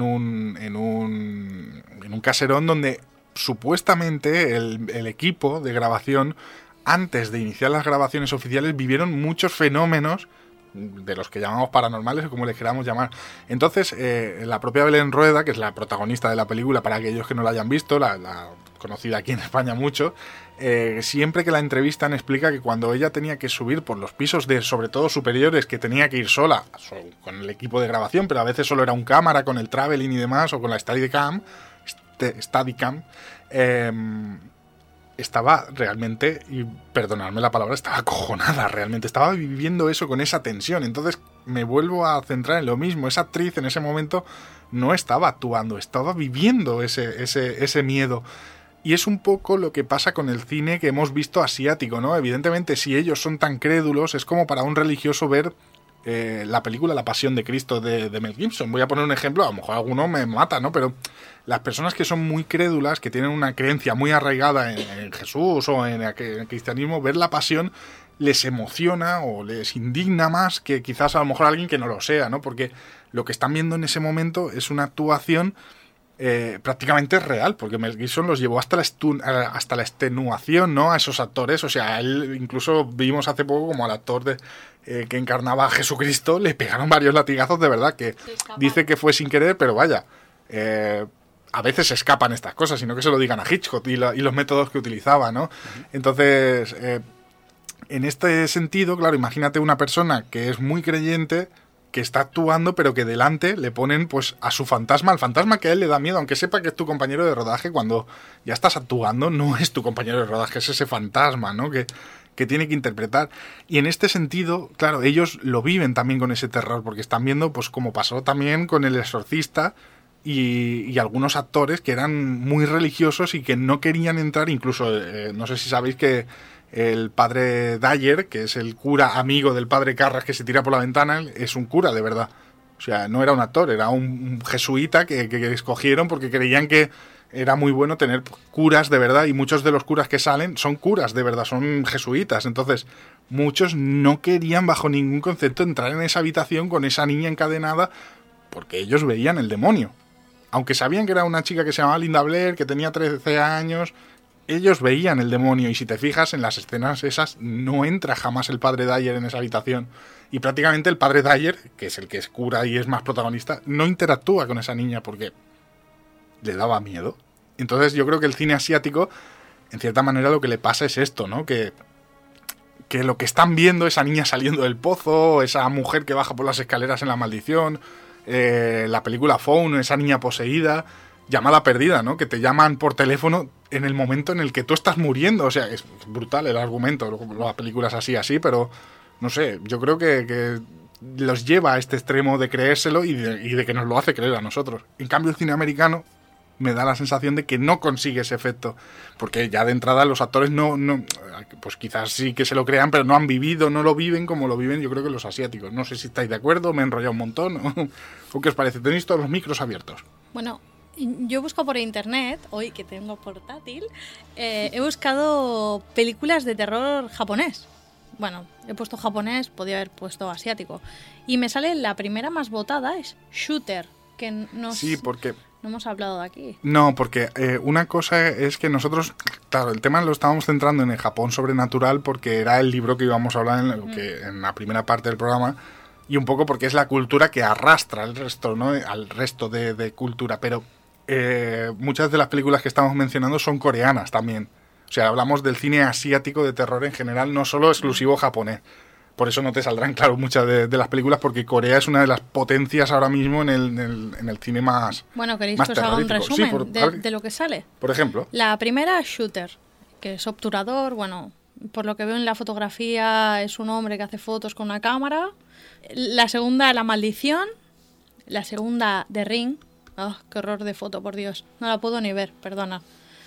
un caserón donde supuestamente el equipo de grabación, antes de iniciar las grabaciones oficiales, vivieron muchos fenómenos de los que llamamos paranormales o como les queramos llamar. Entonces, la propia Belén Rueda, que es la protagonista de la película, para aquellos que no la hayan visto, la conocida aquí en España mucho, siempre que la entrevistan explica que cuando ella tenía que subir por los pisos de, sobre todo superiores, que tenía que ir sola, con el equipo de grabación, pero a veces solo era un cámara con el traveling y demás, o con la Steadicam, estaba realmente, y perdonadme la palabra, estaba acojonada realmente, estaba viviendo eso con esa tensión. Entonces me vuelvo a centrar en lo mismo, esa actriz en ese momento no estaba actuando, estaba viviendo ese miedo. Y es un poco lo que pasa con el cine que hemos visto asiático, ¿no? Evidentemente, si ellos son tan crédulos, es como para un religioso ver la película La Pasión de Cristo de Mel Gibson. Voy a poner un ejemplo, a lo mejor alguno me mata, ¿no? Pero las personas que son muy crédulas, que tienen una creencia muy arraigada en Jesús o en el cristianismo, ver La Pasión les emociona o les indigna más que quizás a lo mejor a alguien que no lo sea, ¿no? Porque lo que están viendo en ese momento es una actuación prácticamente real, porque Mel Gibson los llevó hasta la extenuación, ¿no? A esos actores. O sea, él incluso vimos hace poco como al actor que encarnaba a Jesucristo le pegaron varios latigazos, de verdad, que dice que fue sin querer, pero vaya, a veces se escapan estas cosas, sino que se lo digan a Hitchcock y los métodos que utilizaba, ¿no? Entonces, en este sentido, claro, imagínate una persona que es muy creyente, que está actuando, pero que delante le ponen pues a su fantasma, al fantasma que a él le da miedo, aunque sepa que es tu compañero de rodaje. Cuando ya estás actuando, no es tu compañero de rodaje, es ese fantasma, ¿no? Que tiene que interpretar. Y en este sentido, claro, ellos lo viven también con ese terror, porque están viendo, pues como pasó también con El Exorcista y algunos actores que eran muy religiosos y que no querían entrar, incluso, no sé si sabéis que el padre Dyer, que es el cura amigo del padre Carras que se tira por la ventana, es un cura de verdad. O sea, no era un actor, era un jesuita que escogieron porque creían que era muy bueno tener curas de verdad, y muchos de los curas que salen son curas de verdad, son jesuitas. Entonces, muchos no querían bajo ningún concepto entrar en esa habitación con esa niña encadenada porque ellos veían el demonio. Aunque sabían que era una chica que se llamaba Linda Blair, que tenía 13 años... Ellos veían el demonio, y si te fijas en las escenas esas, no entra jamás el padre Dyer en esa habitación. Y prácticamente el padre Dyer, que es el que es cura y es más protagonista, no interactúa con esa niña porque le daba miedo. Entonces yo creo que el cine asiático, en cierta manera, lo que le pasa es esto, ¿no? Que lo que están viendo, esa niña saliendo del pozo, esa mujer que baja por las escaleras en La Maldición, la película Phone, esa niña poseída... Llamada perdida, ¿no? Que te llaman por teléfono en el momento en el que tú estás muriendo. O sea, es brutal el argumento, las películas así, pero no sé, yo creo que los lleva a este extremo de creérselo y de que nos lo hace creer a nosotros. En cambio, el cine americano me da la sensación de que no consigue ese efecto, porque ya de entrada los actores no pues quizás sí que se lo crean, pero no han vivido, no lo viven como lo viven, yo creo que los asiáticos. No sé si estáis de acuerdo, me he enrollado un montón, ¿o qué os parece? Tenéis todos los micros abiertos. Bueno, yo busco por internet, hoy que tengo portátil, he buscado películas de terror japonés. Bueno, he puesto japonés, podía haber puesto asiático. Y me sale la primera más votada, es Shooter, que sí, porque no hemos hablado de aquí. No, porque una cosa es que nosotros, claro, el tema lo estábamos centrando en el Japón sobrenatural porque era el libro que íbamos a hablar en la primera parte del programa, y un poco porque es la cultura que arrastra al resto, ¿no? Al resto de cultura, pero muchas de las películas que estamos mencionando son coreanas también. O sea, hablamos del cine asiático de terror en general, no solo exclusivo japonés. Por eso no te saldrán, claro, muchas de las películas, porque Corea es una de las potencias ahora mismo en el cine más. Bueno, ¿queréis que os haga un resumen de lo que sale? Por ejemplo. La primera, Shooter, que es obturador. Bueno, por lo que veo en la fotografía, es un hombre que hace fotos con una cámara. La segunda, La Maldición. La segunda, The Ring. Oh, qué horror de foto, por Dios. No la puedo ni ver, perdona.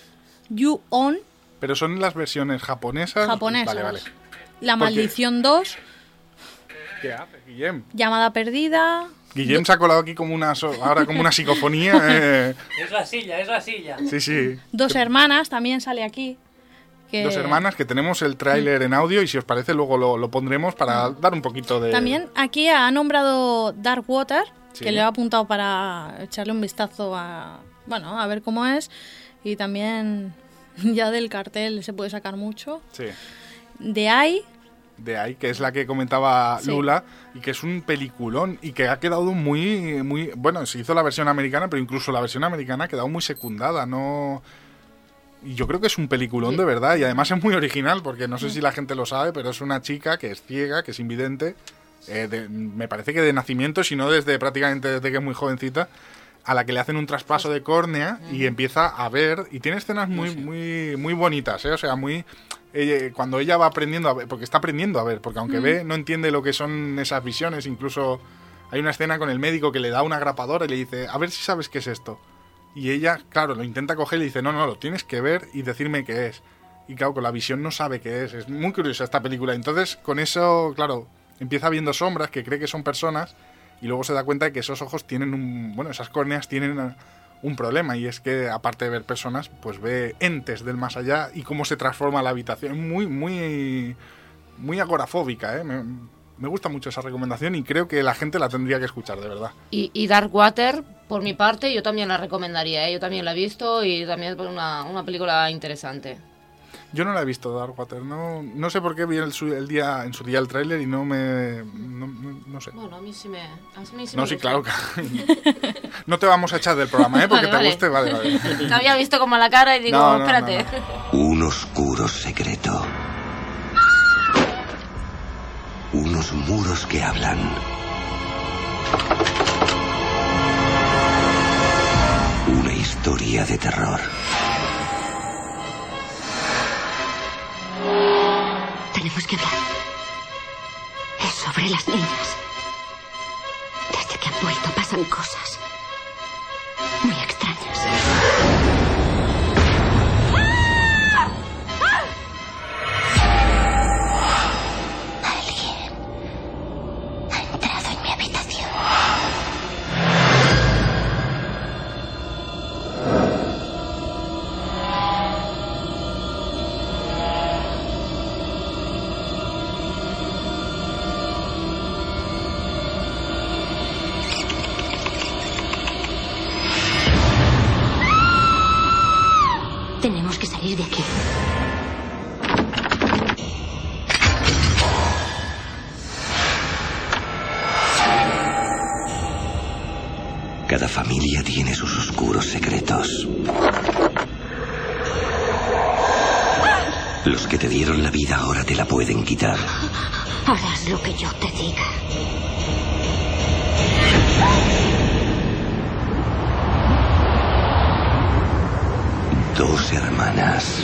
You-On. Pero son las versiones japonesas. Japonesas. Vale. La Maldición 2. ¿Qué hace, Guillem? Llamada Perdida. Guillem se ha colado aquí ahora como una psicofonía. Es la silla. Sí. Dos hermanas también sale aquí. Dos hermanas, que tenemos el tráiler en audio, y si os parece luego lo pondremos para dar un poquito de... También aquí ha nombrado Dark Water, sí, que le he apuntado para echarle un vistazo a ver cómo es, y también ya del cartel se puede sacar mucho. Sí. The Eye, que es la que comentaba Lula, y que es un peliculón y que ha quedado muy... Bueno, se hizo la versión americana, pero incluso la versión americana ha quedado muy secundada, no Y yo creo que es un peliculón de verdad, y además es muy original, porque no sé si la gente lo sabe, pero es una chica que es ciega, que es invidente, me parece que de nacimiento, si no prácticamente desde que es muy jovencita, a la que le hacen un traspaso de córnea y empieza a ver, y tiene escenas muy bonitas, o sea, cuando ella va aprendiendo a ver, porque está aprendiendo a ver, porque aunque ve, no entiende lo que son esas visiones. Incluso hay una escena con el médico que le da una grapadora y le dice, a ver si sabes qué es esto. Y ella, claro, lo intenta coger y le dice, no, lo tienes que ver y decirme qué es. Y claro, con la visión no sabe qué es. Es muy curiosa esta película. Entonces, con eso, claro, empieza viendo sombras que cree que son personas y luego se da cuenta de que esos ojos tienen esas córneas tienen un problema, y es que, aparte de ver personas, pues ve entes del más allá y cómo se transforma la habitación. Muy agorafóbica, ¿eh? Me gusta mucho esa recomendación y creo que la gente la tendría que escuchar, de verdad. Y Darkwater, por mi parte, yo también la recomendaría, ¿eh? Yo también la he visto y también es una película interesante. Yo no la he visto, Darkwater. No sé por qué vi en su día el tráiler y no sé. Bueno, a mí sí me No, sí, gusta. claro. No te vamos a echar del programa, ¿eh? Porque Vale. te guste, vale. Te había visto como la cara y digo, No, espérate. no. Un oscuro secreto. Unos muros que hablan. Una historia de terror. Tenemos que hablar. Es sobre las niñas. Desde que han vuelto pasan cosas muy extrañas. Alguien ha entrado en mi habitación. Tenemos que salir de aquí. Cada familia tiene sus oscuros secretos. Los que te dieron la vida ahora te la pueden quitar. Harás lo que yo te diga. Dos hermanas.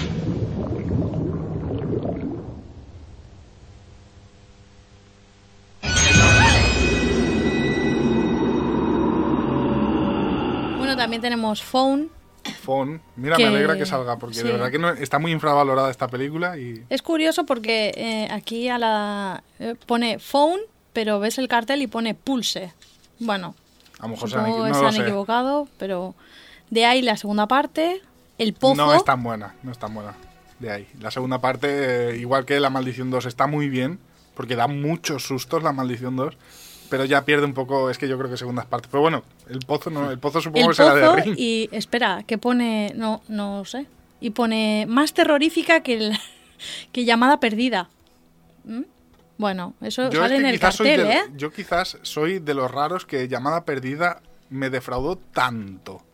Bueno, también tenemos Phone. Mira, me alegra que salga, porque sí. de verdad que está muy infravalorada esta película. Y Es curioso porque aquí pone Phone, pero ves el cartel y pone Pulse. Bueno, a lo mejor se supongo que no se lo han sé. equivocado, pero de ahí la segunda parte, El Pozo. No es tan buena. De ahí. La segunda parte, igual que La Maldición 2, está muy bien, porque da muchos sustos La Maldición 2, pero ya pierde un poco, es que yo creo que segundas partes. Pero bueno, El Pozo supongo que será de Ring. Y espera, que pone, no sé, y pone más terrorífica que Llamada Perdida. ¿Mm? Bueno, eso sale en el cartel, ¿eh? Yo quizás soy de los raros que Llamada Perdida me defraudó tanto.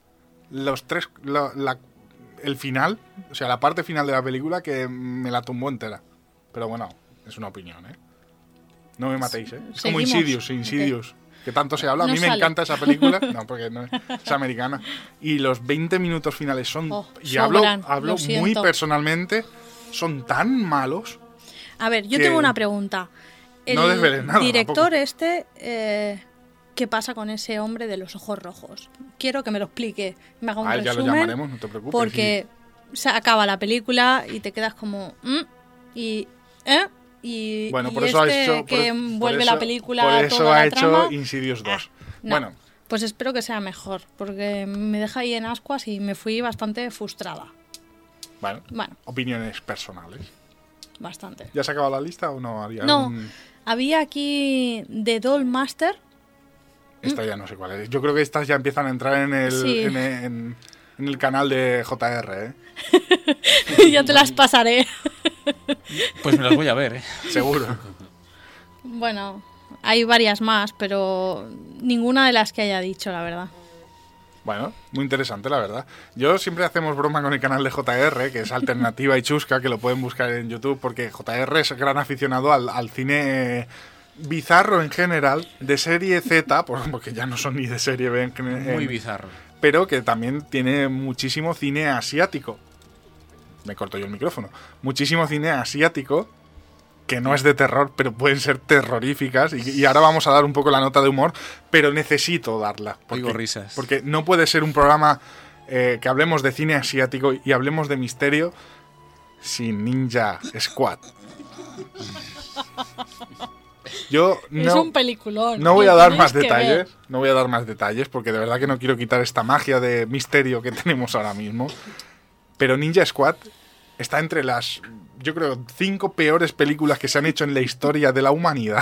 El final, o sea, la parte final de la película, que me la tumbó entera. Pero bueno, es una opinión, ¿eh? No me matéis, ¿eh? Es como Insidious, okay. Que tanto se habla. A mí me encanta esa película. No, porque no es americana. Y los 20 minutos finales son... y hablo muy personalmente, son tan malos. A ver, yo tengo una pregunta. No desveles nada. El director tampoco. ¿Qué pasa con ese hombre de los ojos rojos? Quiero que me lo explique. Me haga un resumen. Ya lo llamaremos, no te preocupes. Porque se acaba la película y te quedas como... Y bueno, por eso ha hecho... que vuelve la película por eso toda ha la hecho trama. Insidious 2. No, bueno. Pues espero que sea mejor, porque me deja ahí en ascuas y me fui bastante frustrada. Bueno. Opiniones personales. Bastante. ¿Ya se ha acabado la lista o no? Había aquí The Doll Master. Esta ya no sé cuál es. Yo creo que estas ya empiezan a entrar en el canal de JR, ¿eh? Ya te las pasaré. Pues me las voy a ver, ¿eh? Seguro. Bueno, hay varias más, pero ninguna de las que haya dicho, la verdad. Bueno, muy interesante, la verdad. Yo siempre hacemos broma con el canal de JR, que es Alternativa y Chusca, que lo pueden buscar en YouTube, porque JR es gran aficionado al cine bizarro en general, de serie Z, porque ya no son ni de serie B. Muy bizarro. Pero que también tiene muchísimo cine asiático. Me corto yo el micrófono. Muchísimo cine asiático, que no es de terror, pero pueden ser terroríficas. Y ahora vamos a dar un poco la nota de humor, pero necesito darla. Oigo risas. Porque no puede ser un programa que hablemos de cine asiático y hablemos de misterio sin Ninja Squad. Yo no, es un peliculón. No voy a dar más detalles. No voy a dar más detalles porque de verdad que no quiero quitar esta magia de misterio que tenemos ahora mismo. Pero Ninja Squad está entre las, yo creo, 5 peores películas que se han hecho en la historia de la humanidad.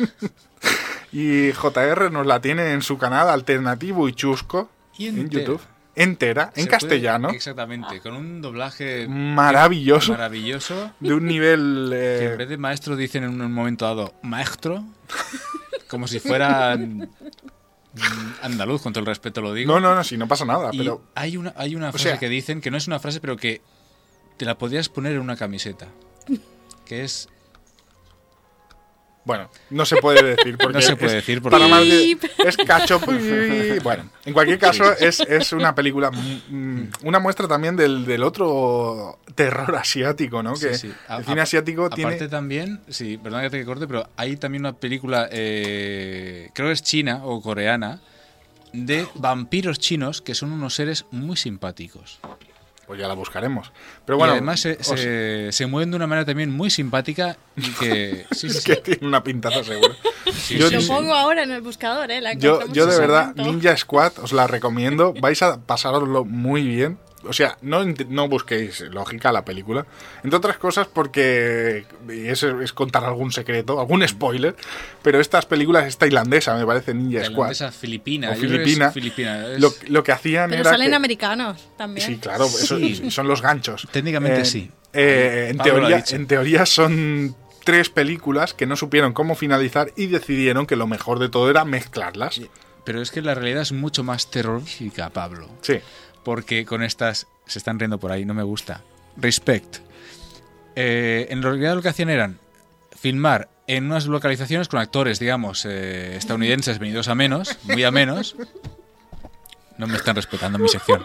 Y JR nos la tiene en su canal Alternativo y Chusco en YouTube. Entera, en castellano. Exactamente, con un doblaje maravilloso. De un nivel... Que en vez de maestro dicen en un momento dado maestro, como si fueran andaluz, con todo el respeto lo digo. No, si no pasa nada. Y pero hay una frase que dicen, que no es una frase, pero que te la podrías poner en una camiseta, que es... Bueno, no se puede decir porque, no se puede decir porque para más es cacho. Bueno, en cualquier caso es una película, una muestra también del otro terror asiático, ¿no? Que sí. el cine asiático tiene... Aparte también, sí, perdón que te corte, pero hay también una película, creo que es china o coreana, de vampiros chinos que son unos seres muy simpáticos. Pues ya la buscaremos. Pero bueno, y además se mueven de una manera también muy simpática y que... Sí, que tiene una pintaza seguro. Lo pongo ahora en el buscador, yo de verdad, Ninja Squad, os la recomiendo. Vais a pasaroslo muy bien. O sea, no busquéis lógica a la película. Entre otras cosas porque... Y eso es contar algún secreto, algún spoiler. Pero estas películas es tailandesa, me parece, Ninja Squad. Tailandesa, filipina. O filipina. Lo que hacían pero era salen americanos también. Sí, claro, eso, son los ganchos. Técnicamente sí. En teoría son 3 películas que no supieron cómo finalizar y decidieron que lo mejor de todo era mezclarlas. Pero es que la realidad es mucho más terrorífica, Pablo. Sí. Porque con estas... Se están riendo por ahí, no me gusta. Respect. En realidad lo que hacían eran filmar en unas localizaciones con actores, digamos, estadounidenses venidos a menos, muy a menos. No me están respetando mi sección.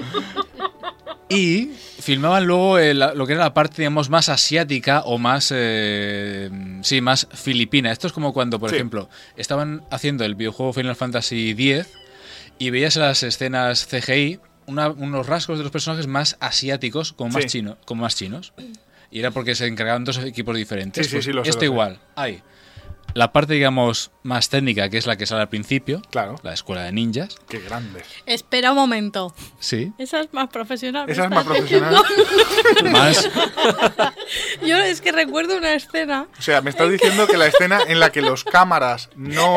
Y filmaban luego lo que era la parte, digamos, más asiática o más... más filipina. Esto es como cuando, por ejemplo, estaban haciendo el videojuego Final Fantasy X y veías las escenas CGI... unos rasgos de los personajes más asiáticos, como más chinos. Y era porque se encargaban 2 equipos diferentes. Sí, lo sé, esto igual. Hay la parte, digamos, más técnica, que es la que sale al principio. Claro. La escuela de ninjas. Qué grande. Espera un momento. Sí. Esa es más profesional. Esa es más profesional. Más. Yo es que recuerdo una escena. O sea, me estás diciendo que la escena en la que los cámaras no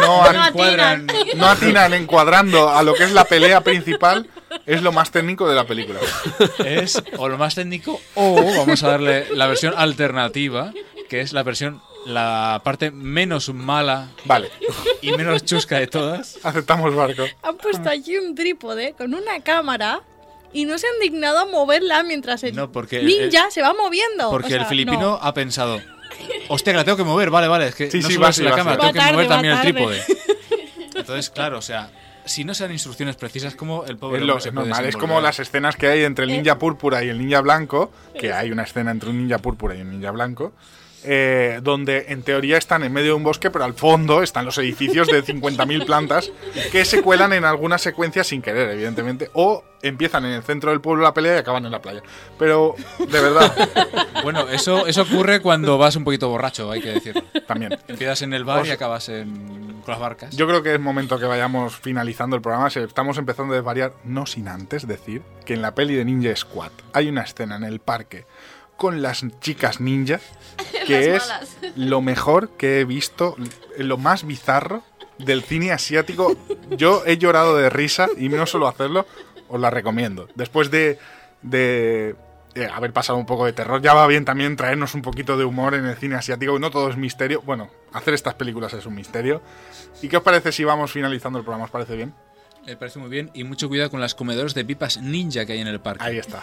atinan encuadrando a lo que es la pelea principal es lo más técnico de la película. Es o lo más técnico o vamos a darle la versión alternativa, que es la parte menos mala, vale, y menos chusca de todas. Aceptamos barco. Han puesto allí un trípode con una cámara y no se han dignado a moverla mientras el ninja se va moviendo. Porque el filipino ha pensado, hostia, que la tengo que mover, vale, es que no solo es la cámara, tengo que mover también el trípode. Entonces, claro, o sea, si no se dan instrucciones precisas, como el pobre hombre se puede normal, es como las escenas que hay entre el ninja púrpura y el ninja blanco, que hay una escena entre un ninja púrpura y un ninja blanco, donde en teoría están en medio de un bosque, pero al fondo están los edificios de 50.000 plantas que se cuelan en algunas secuencias sin querer, evidentemente, o empiezan en el centro del pueblo la pelea y acaban en la playa. Pero, de verdad... Bueno, eso ocurre cuando vas un poquito borracho, hay que decirlo. También. Empiezas en el bar y acabas con las barcas. Yo creo que es momento que vayamos finalizando el programa. Estamos empezando a desvariar, no sin antes decir que en la peli de Ninja Squad hay una escena en el parque con las chicas ninjas que es lo mejor que he visto, lo más bizarro del cine asiático. Yo he llorado de risa y no solo hacerlo, os la recomiendo. Después de haber pasado un poco de terror, ya va bien también traernos un poquito de humor en el cine asiático. No todo es misterio. Bueno, hacer estas películas es un misterio. ¿Y qué os parece si vamos finalizando el programa? ¿Os parece bien? Me parece muy bien. Y mucho cuidado con las comedores de pipas ninja que hay en el parque. Ahí está.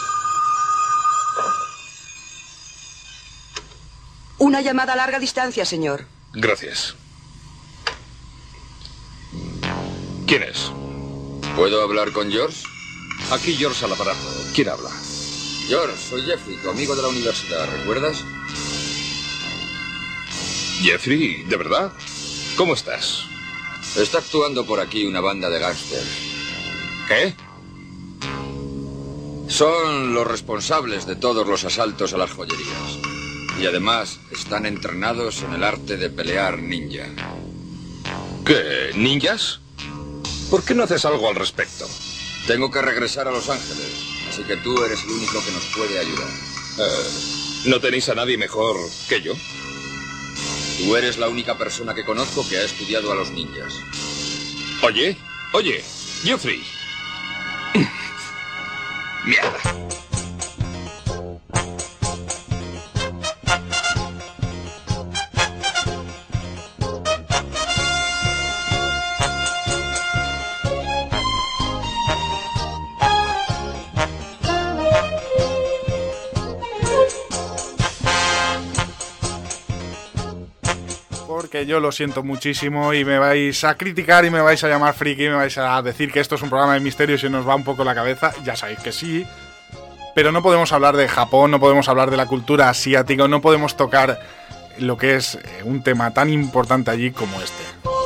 Una llamada a larga distancia, señor. Gracias. ¿Quién es? ¿Puedo hablar con George? Aquí George al aparato. ¿Quién habla? George, soy Jeffrey, tu amigo de la universidad, ¿recuerdas? Jeffrey, ¿de verdad? ¿Cómo estás? Está actuando por aquí una banda de gángsters. ¿Qué? Son los responsables de todos los asaltos a las joyerías. Y además están entrenados en el arte de pelear ninja. ¿Qué? ¿Ninjas? ¿Por qué no haces algo al respecto? Tengo que regresar a Los Ángeles, así que tú eres el único que nos puede ayudar. ¿No tenéis a nadie mejor que yo? Tú eres la única persona que conozco que ha estudiado a los ninjas. Oye, Jeffrey. Mierda. Porque yo lo siento muchísimo y me vais a criticar y me vais a llamar friki y me vais a decir que esto es un programa de misterio y se nos va un poco la cabeza. Ya sabéis que sí. Pero no podemos hablar de Japón, no podemos hablar de la cultura asiática, no podemos tocar lo que es un tema tan importante allí como este.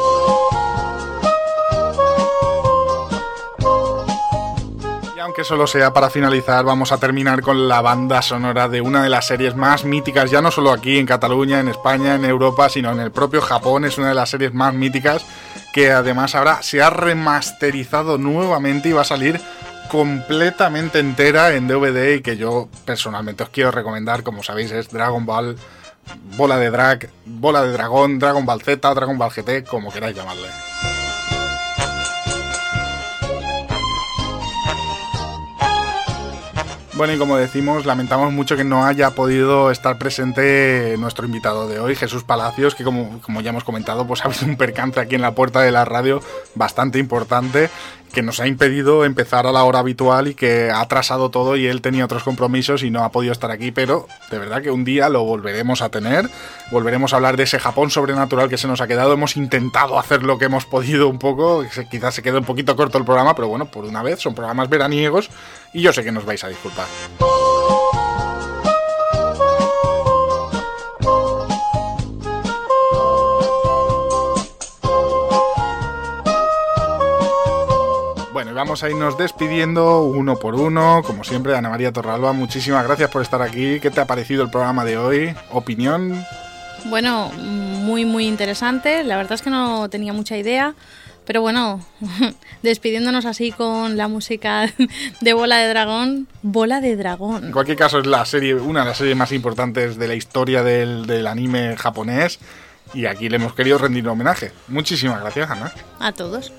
Aunque solo sea para finalizar, vamos a terminar con la banda sonora de una de las series más míticas, ya no solo aquí en Cataluña, en España, en Europa, sino en el propio Japón. Es una de las series más míticas que además ahora se ha remasterizado nuevamente y va a salir completamente entera en DVD y que yo personalmente os quiero recomendar. Como sabéis, es Dragon Ball, Bola de Dragón, Dragon Ball Z, Dragon Ball GT, como queráis llamarle. Bueno, y como decimos, lamentamos mucho que no haya podido estar presente nuestro invitado de hoy, Jesús Palacios, que como ya hemos comentado, pues ha habido un percance aquí en la puerta de la radio bastante importante, que nos ha impedido empezar a la hora habitual y que ha atrasado todo y él tenía otros compromisos y no ha podido estar aquí, pero de verdad que un día lo volveremos a tener, volveremos a hablar de ese Japón sobrenatural que se nos ha quedado. Hemos intentado hacer lo que hemos podido un poco, quizás se quede un poquito corto el programa, pero bueno, por una vez son programas veraniegos y yo sé que nos vais a disculpar. Bueno, y vamos a irnos despidiendo uno por uno, como siempre. Ana María Torralba, muchísimas gracias por estar aquí. ¿Qué te ha parecido el programa de hoy? ¿Opinión? Bueno, muy muy interesante. La verdad es que no tenía mucha idea, pero bueno, despidiéndonos así con la música de Bola de Dragón. Bola de Dragón. En cualquier caso, es una de las series más importantes de la historia del anime japonés y aquí le hemos querido rendir homenaje. Muchísimas gracias, Ana. A todos.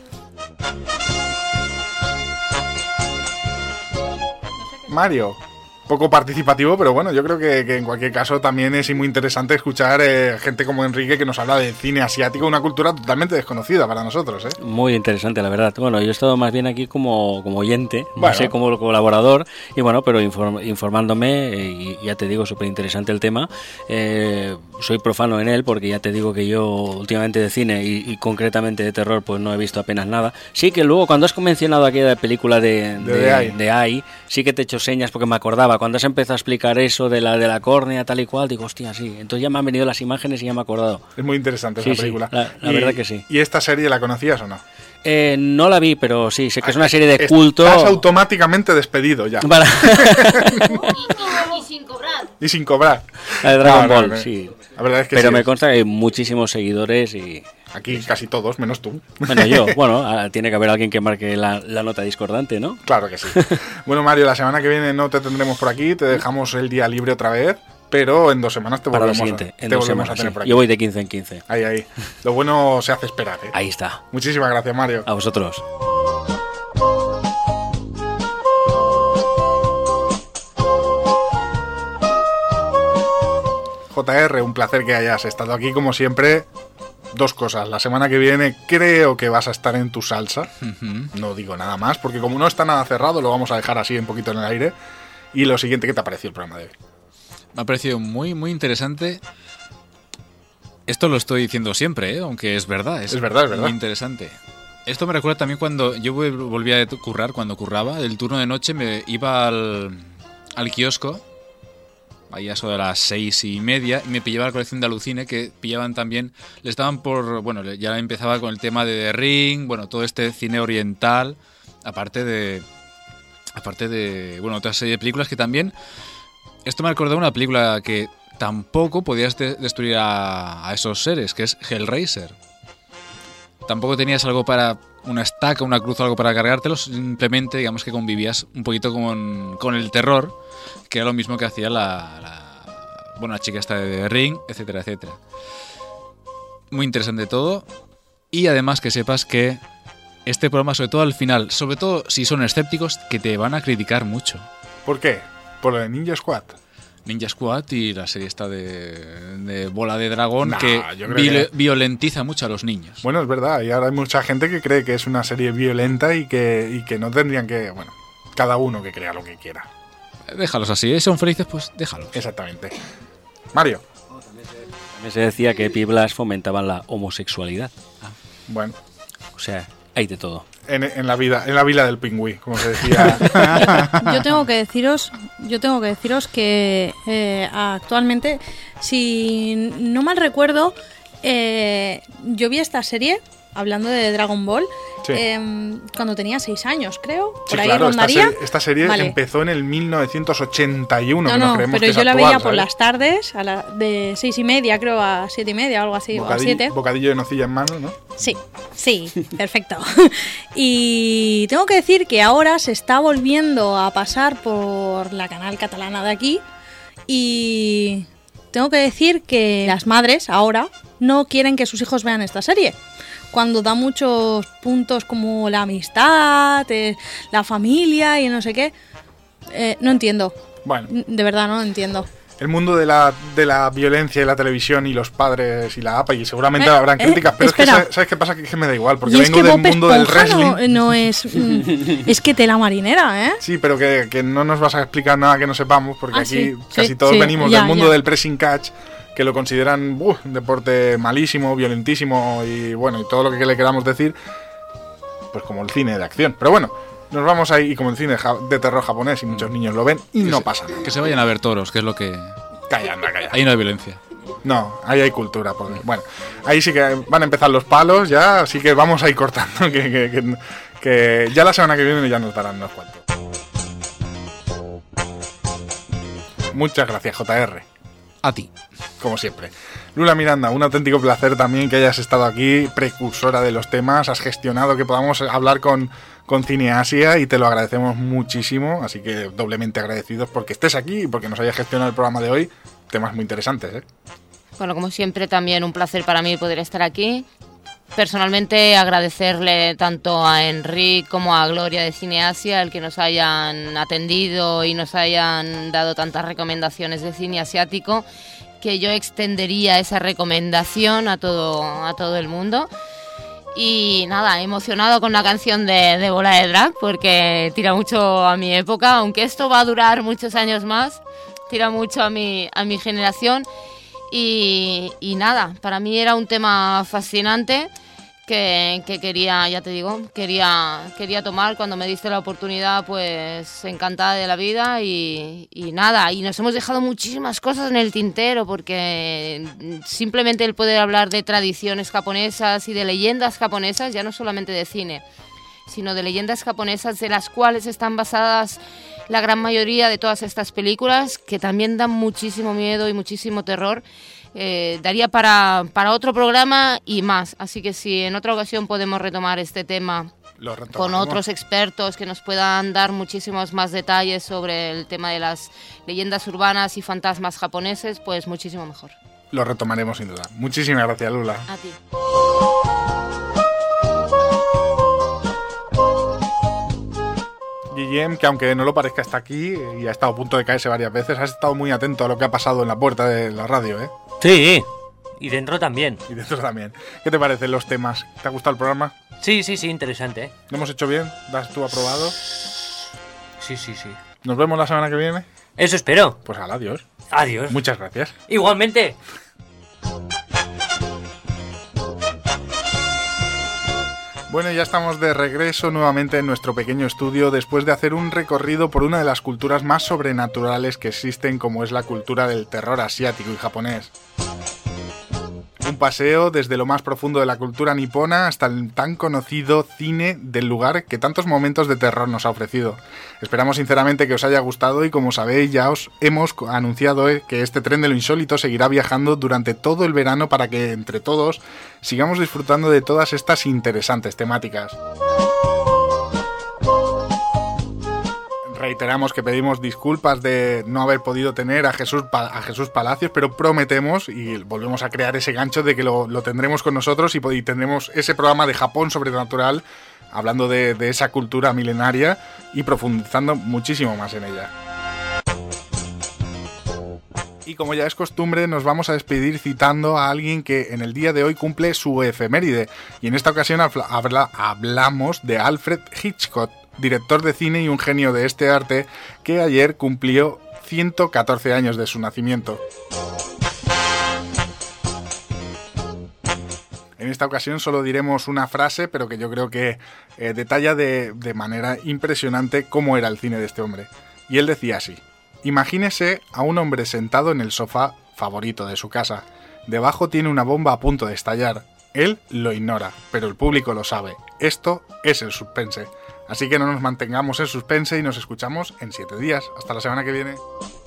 Mario, poco participativo, pero bueno, yo creo que en cualquier caso también es muy interesante escuchar gente como Enrique que nos habla de cine asiático, una cultura totalmente desconocida para nosotros, ¿eh? Muy interesante, la verdad. Bueno, yo he estado más bien aquí como oyente, bueno, no sé, como colaborador, y bueno, pero informándome, y ya te digo, súper interesante el tema. Soy profano en él, porque ya te digo que yo últimamente de cine y concretamente de terror, pues no he visto apenas nada. Sí que luego, cuando has mencionado aquella película de AI, sí que te he hecho señas porque me acordaba. Cuando has empezado a explicar eso de la córnea, tal y cual, digo, hostia, sí. Entonces ya me han venido las imágenes y ya me he acordado. Es muy interesante esa película. Sí, la verdad que sí. ¿Y esta serie la conocías o no? No la vi, pero sí, sé que es una serie de culto. Estás automáticamente despedido ya. Para... y sin cobrar. Y sin cobrar. La de Dragon Ball, sí. La verdad es que pero sí, me consta que hay muchísimos seguidores y... Aquí casi todos, menos tú. Bueno, yo. Bueno, tiene que haber alguien que marque la nota discordante, ¿no? Claro que sí. Bueno, Mario, la semana que viene no te tendremos por aquí, te dejamos el día libre otra vez, pero en 2 semanas te volvemos a tener por aquí. Yo voy de 15 en 15. Ahí. Lo bueno se hace esperar, ¿eh? Ahí está. Muchísimas gracias, Mario. A vosotros. JR, un placer que hayas estado aquí como siempre. 2 cosas. La semana que viene creo que vas a estar en tu salsa. No digo nada más, porque como no está nada cerrado, lo vamos a dejar así un poquito en el aire. Y lo siguiente, ¿qué te ha parecido el programa de hoy? Me ha parecido muy, muy interesante. Esto lo estoy diciendo siempre, aunque es verdad. Es verdad. Muy interesante. Esto me recuerda también cuando yo volvía a currar, cuando curraba, el turno de noche me iba al kiosco, ahí a eso de las 6:30, y me pillaba la colección de Alucine, que pillaban también, le estaban bueno, ya empezaba con el tema de The Ring, bueno, todo este cine oriental, aparte de bueno, otra serie de películas que también, esto me recordó una película que tampoco podías destruir a esos seres, que es Hellraiser. Tampoco tenías algo para una estaca, una cruz, algo para cargártelos, simplemente digamos que convivías un poquito con el terror, que era lo mismo que hacía la chica esta de Ring, etcétera, etcétera. Muy interesante todo, y además que sepas que este programa, sobre todo al final, sobre todo si son escépticos, que te van a criticar mucho. ¿Por qué? Por lo de Ninja Squad. Ninja Squad y la serie esta de Bola de Dragón, que violentiza mucho a los niños. Bueno, es verdad, y ahora hay mucha gente que cree que es una serie violenta y que no tendrían que... Bueno, cada uno que crea lo que quiera. Déjalos así, son felices, pues déjalos. Exactamente. Mario. También se decía que Piblas fomentaban la homosexualidad. Bueno. O sea, hay de todo. En la vida del pingüí, como se decía. Yo tengo que deciros que actualmente, si no mal recuerdo, yo vi esta serie, hablando de Dragon Ball, sí, cuando tenía 6 años, creo. Por ahí claro, rondaría. Esta serie empezó en el 1981. No, pero yo la veía por las tardes, de 6:30, creo, a 7:30 o algo así, o a 7. Bocadillo de nocilla en mano, ¿no? Sí, perfecto. Y tengo que decir que ahora se está volviendo a pasar por la canal catalana de aquí, y tengo que decir que las madres ahora no quieren que sus hijos vean esta serie, cuando da muchos puntos como la amistad, la familia y no sé qué. No entiendo. Bueno. De verdad, no entiendo. El mundo de la violencia y la televisión y los padres y la APA, y seguramente habrán críticas, pero espera. Es que, ¿sabes qué pasa? Que me da igual, porque vengo del mundo del wrestling. No es... es que tela marinera, ¿eh? Sí, pero que no nos vas a explicar nada que no sepamos, porque aquí casi todos venimos del mundo del pressing catch, que lo consideran un deporte malísimo, violentísimo y bueno, y todo lo que le queramos decir, pues como el cine de acción. Pero bueno, nos vamos ahí, y como el cine de terror japonés, y muchos niños lo ven, y no pasa nada. Que se vayan a ver toros, que es lo que... Calla. Ahí no hay violencia. No, ahí hay cultura. Porque, bueno, ahí sí que van a empezar los palos ya, así que vamos a ir cortando, que ya la semana que viene ya nos darán unos cuantos. Muchas gracias, JR. A ti. Como siempre. Lula Miranda, un auténtico placer también que hayas estado aquí, precursora de los temas, has gestionado que podamos hablar con Cineasia, y te lo agradecemos muchísimo, así que doblemente agradecidos porque estés aquí y porque nos hayas gestionado el programa de hoy, temas muy interesantes, ¿eh? Bueno, como siempre, también un placer para mí poder estar aquí. Personalmente, agradecerle tanto a Enric como a Gloria de Cineasia el que nos hayan atendido y nos hayan dado tantas recomendaciones de cine asiático, que yo extendería esa recomendación a todo el mundo. Y nada, emocionado con la canción de Bola de Drag, porque tira mucho a mi época, aunque esto va a durar muchos años más, tira mucho a mi generación. Y nada, para mí era un tema fascinante que quería, ya te digo, quería tomar cuando me diste la oportunidad, pues encantada de la vida y nada, y nos hemos dejado muchísimas cosas en el tintero, porque simplemente el poder hablar de tradiciones japonesas y de leyendas japonesas, ya no solamente de cine, sino de leyendas japonesas de las cuales están basadas la gran mayoría de todas estas películas, que también dan muchísimo miedo y muchísimo terror. Daría para otro programa y más, así que si en otra ocasión podemos retomar este tema con otros expertos que nos puedan dar muchísimos más detalles sobre el tema de las leyendas urbanas y fantasmas japoneses, pues muchísimo mejor. Lo retomaremos sin duda. Muchísimas gracias, Lula. A ti. Guillem, que aunque no lo parezca, está aquí y ha estado a punto de caerse varias veces, has estado muy atento a lo que ha pasado en la puerta de la radio, ¿eh? Sí, Y dentro también. Y dentro también. ¿Qué te parecen los temas? ¿Te ha gustado el programa? Sí, interesante. ¿Lo hemos hecho bien? ¿Das tú aprobado? Sí. ¿Nos vemos la semana que viene? Eso espero. Pues adiós. Adiós. Muchas gracias. Igualmente. Bueno, ya estamos de regreso nuevamente en nuestro pequeño estudio después de hacer un recorrido por una de las culturas más sobrenaturales que existen, como es la cultura del terror asiático y japonés. Un paseo desde lo más profundo de la cultura nipona hasta el tan conocido cine del lugar que tantos momentos de terror nos ha ofrecido. Esperamos sinceramente que os haya gustado y, como sabéis, ya os hemos anunciado que este tren de lo insólito seguirá viajando durante todo el verano para que entre todos sigamos disfrutando de todas estas interesantes temáticas. Reiteramos que pedimos disculpas de no haber podido tener a Jesús Palacios, pero prometemos y volvemos a crear ese gancho de que lo tendremos con nosotros y tendremos ese programa de Japón sobrenatural hablando de esa cultura milenaria y profundizando muchísimo más en ella. Y como ya es costumbre, nos vamos a despedir citando a alguien que en el día de hoy cumple su efeméride. Y en esta ocasión hablamos de Alfred Hitchcock, director de cine y un genio de este arte, que ayer cumplió 114 años de su nacimiento. En esta ocasión solo diremos una frase, pero que yo creo que detalla de manera impresionante cómo era el cine de este hombre. Y él decía así: imagínese a un hombre sentado en el sofá favorito de su casa. Debajo tiene una bomba a punto de estallar. Él lo ignora, pero el público lo sabe. Esto es el suspense. Así que no nos mantengamos en suspense y nos escuchamos en 7 días. Hasta la semana que viene.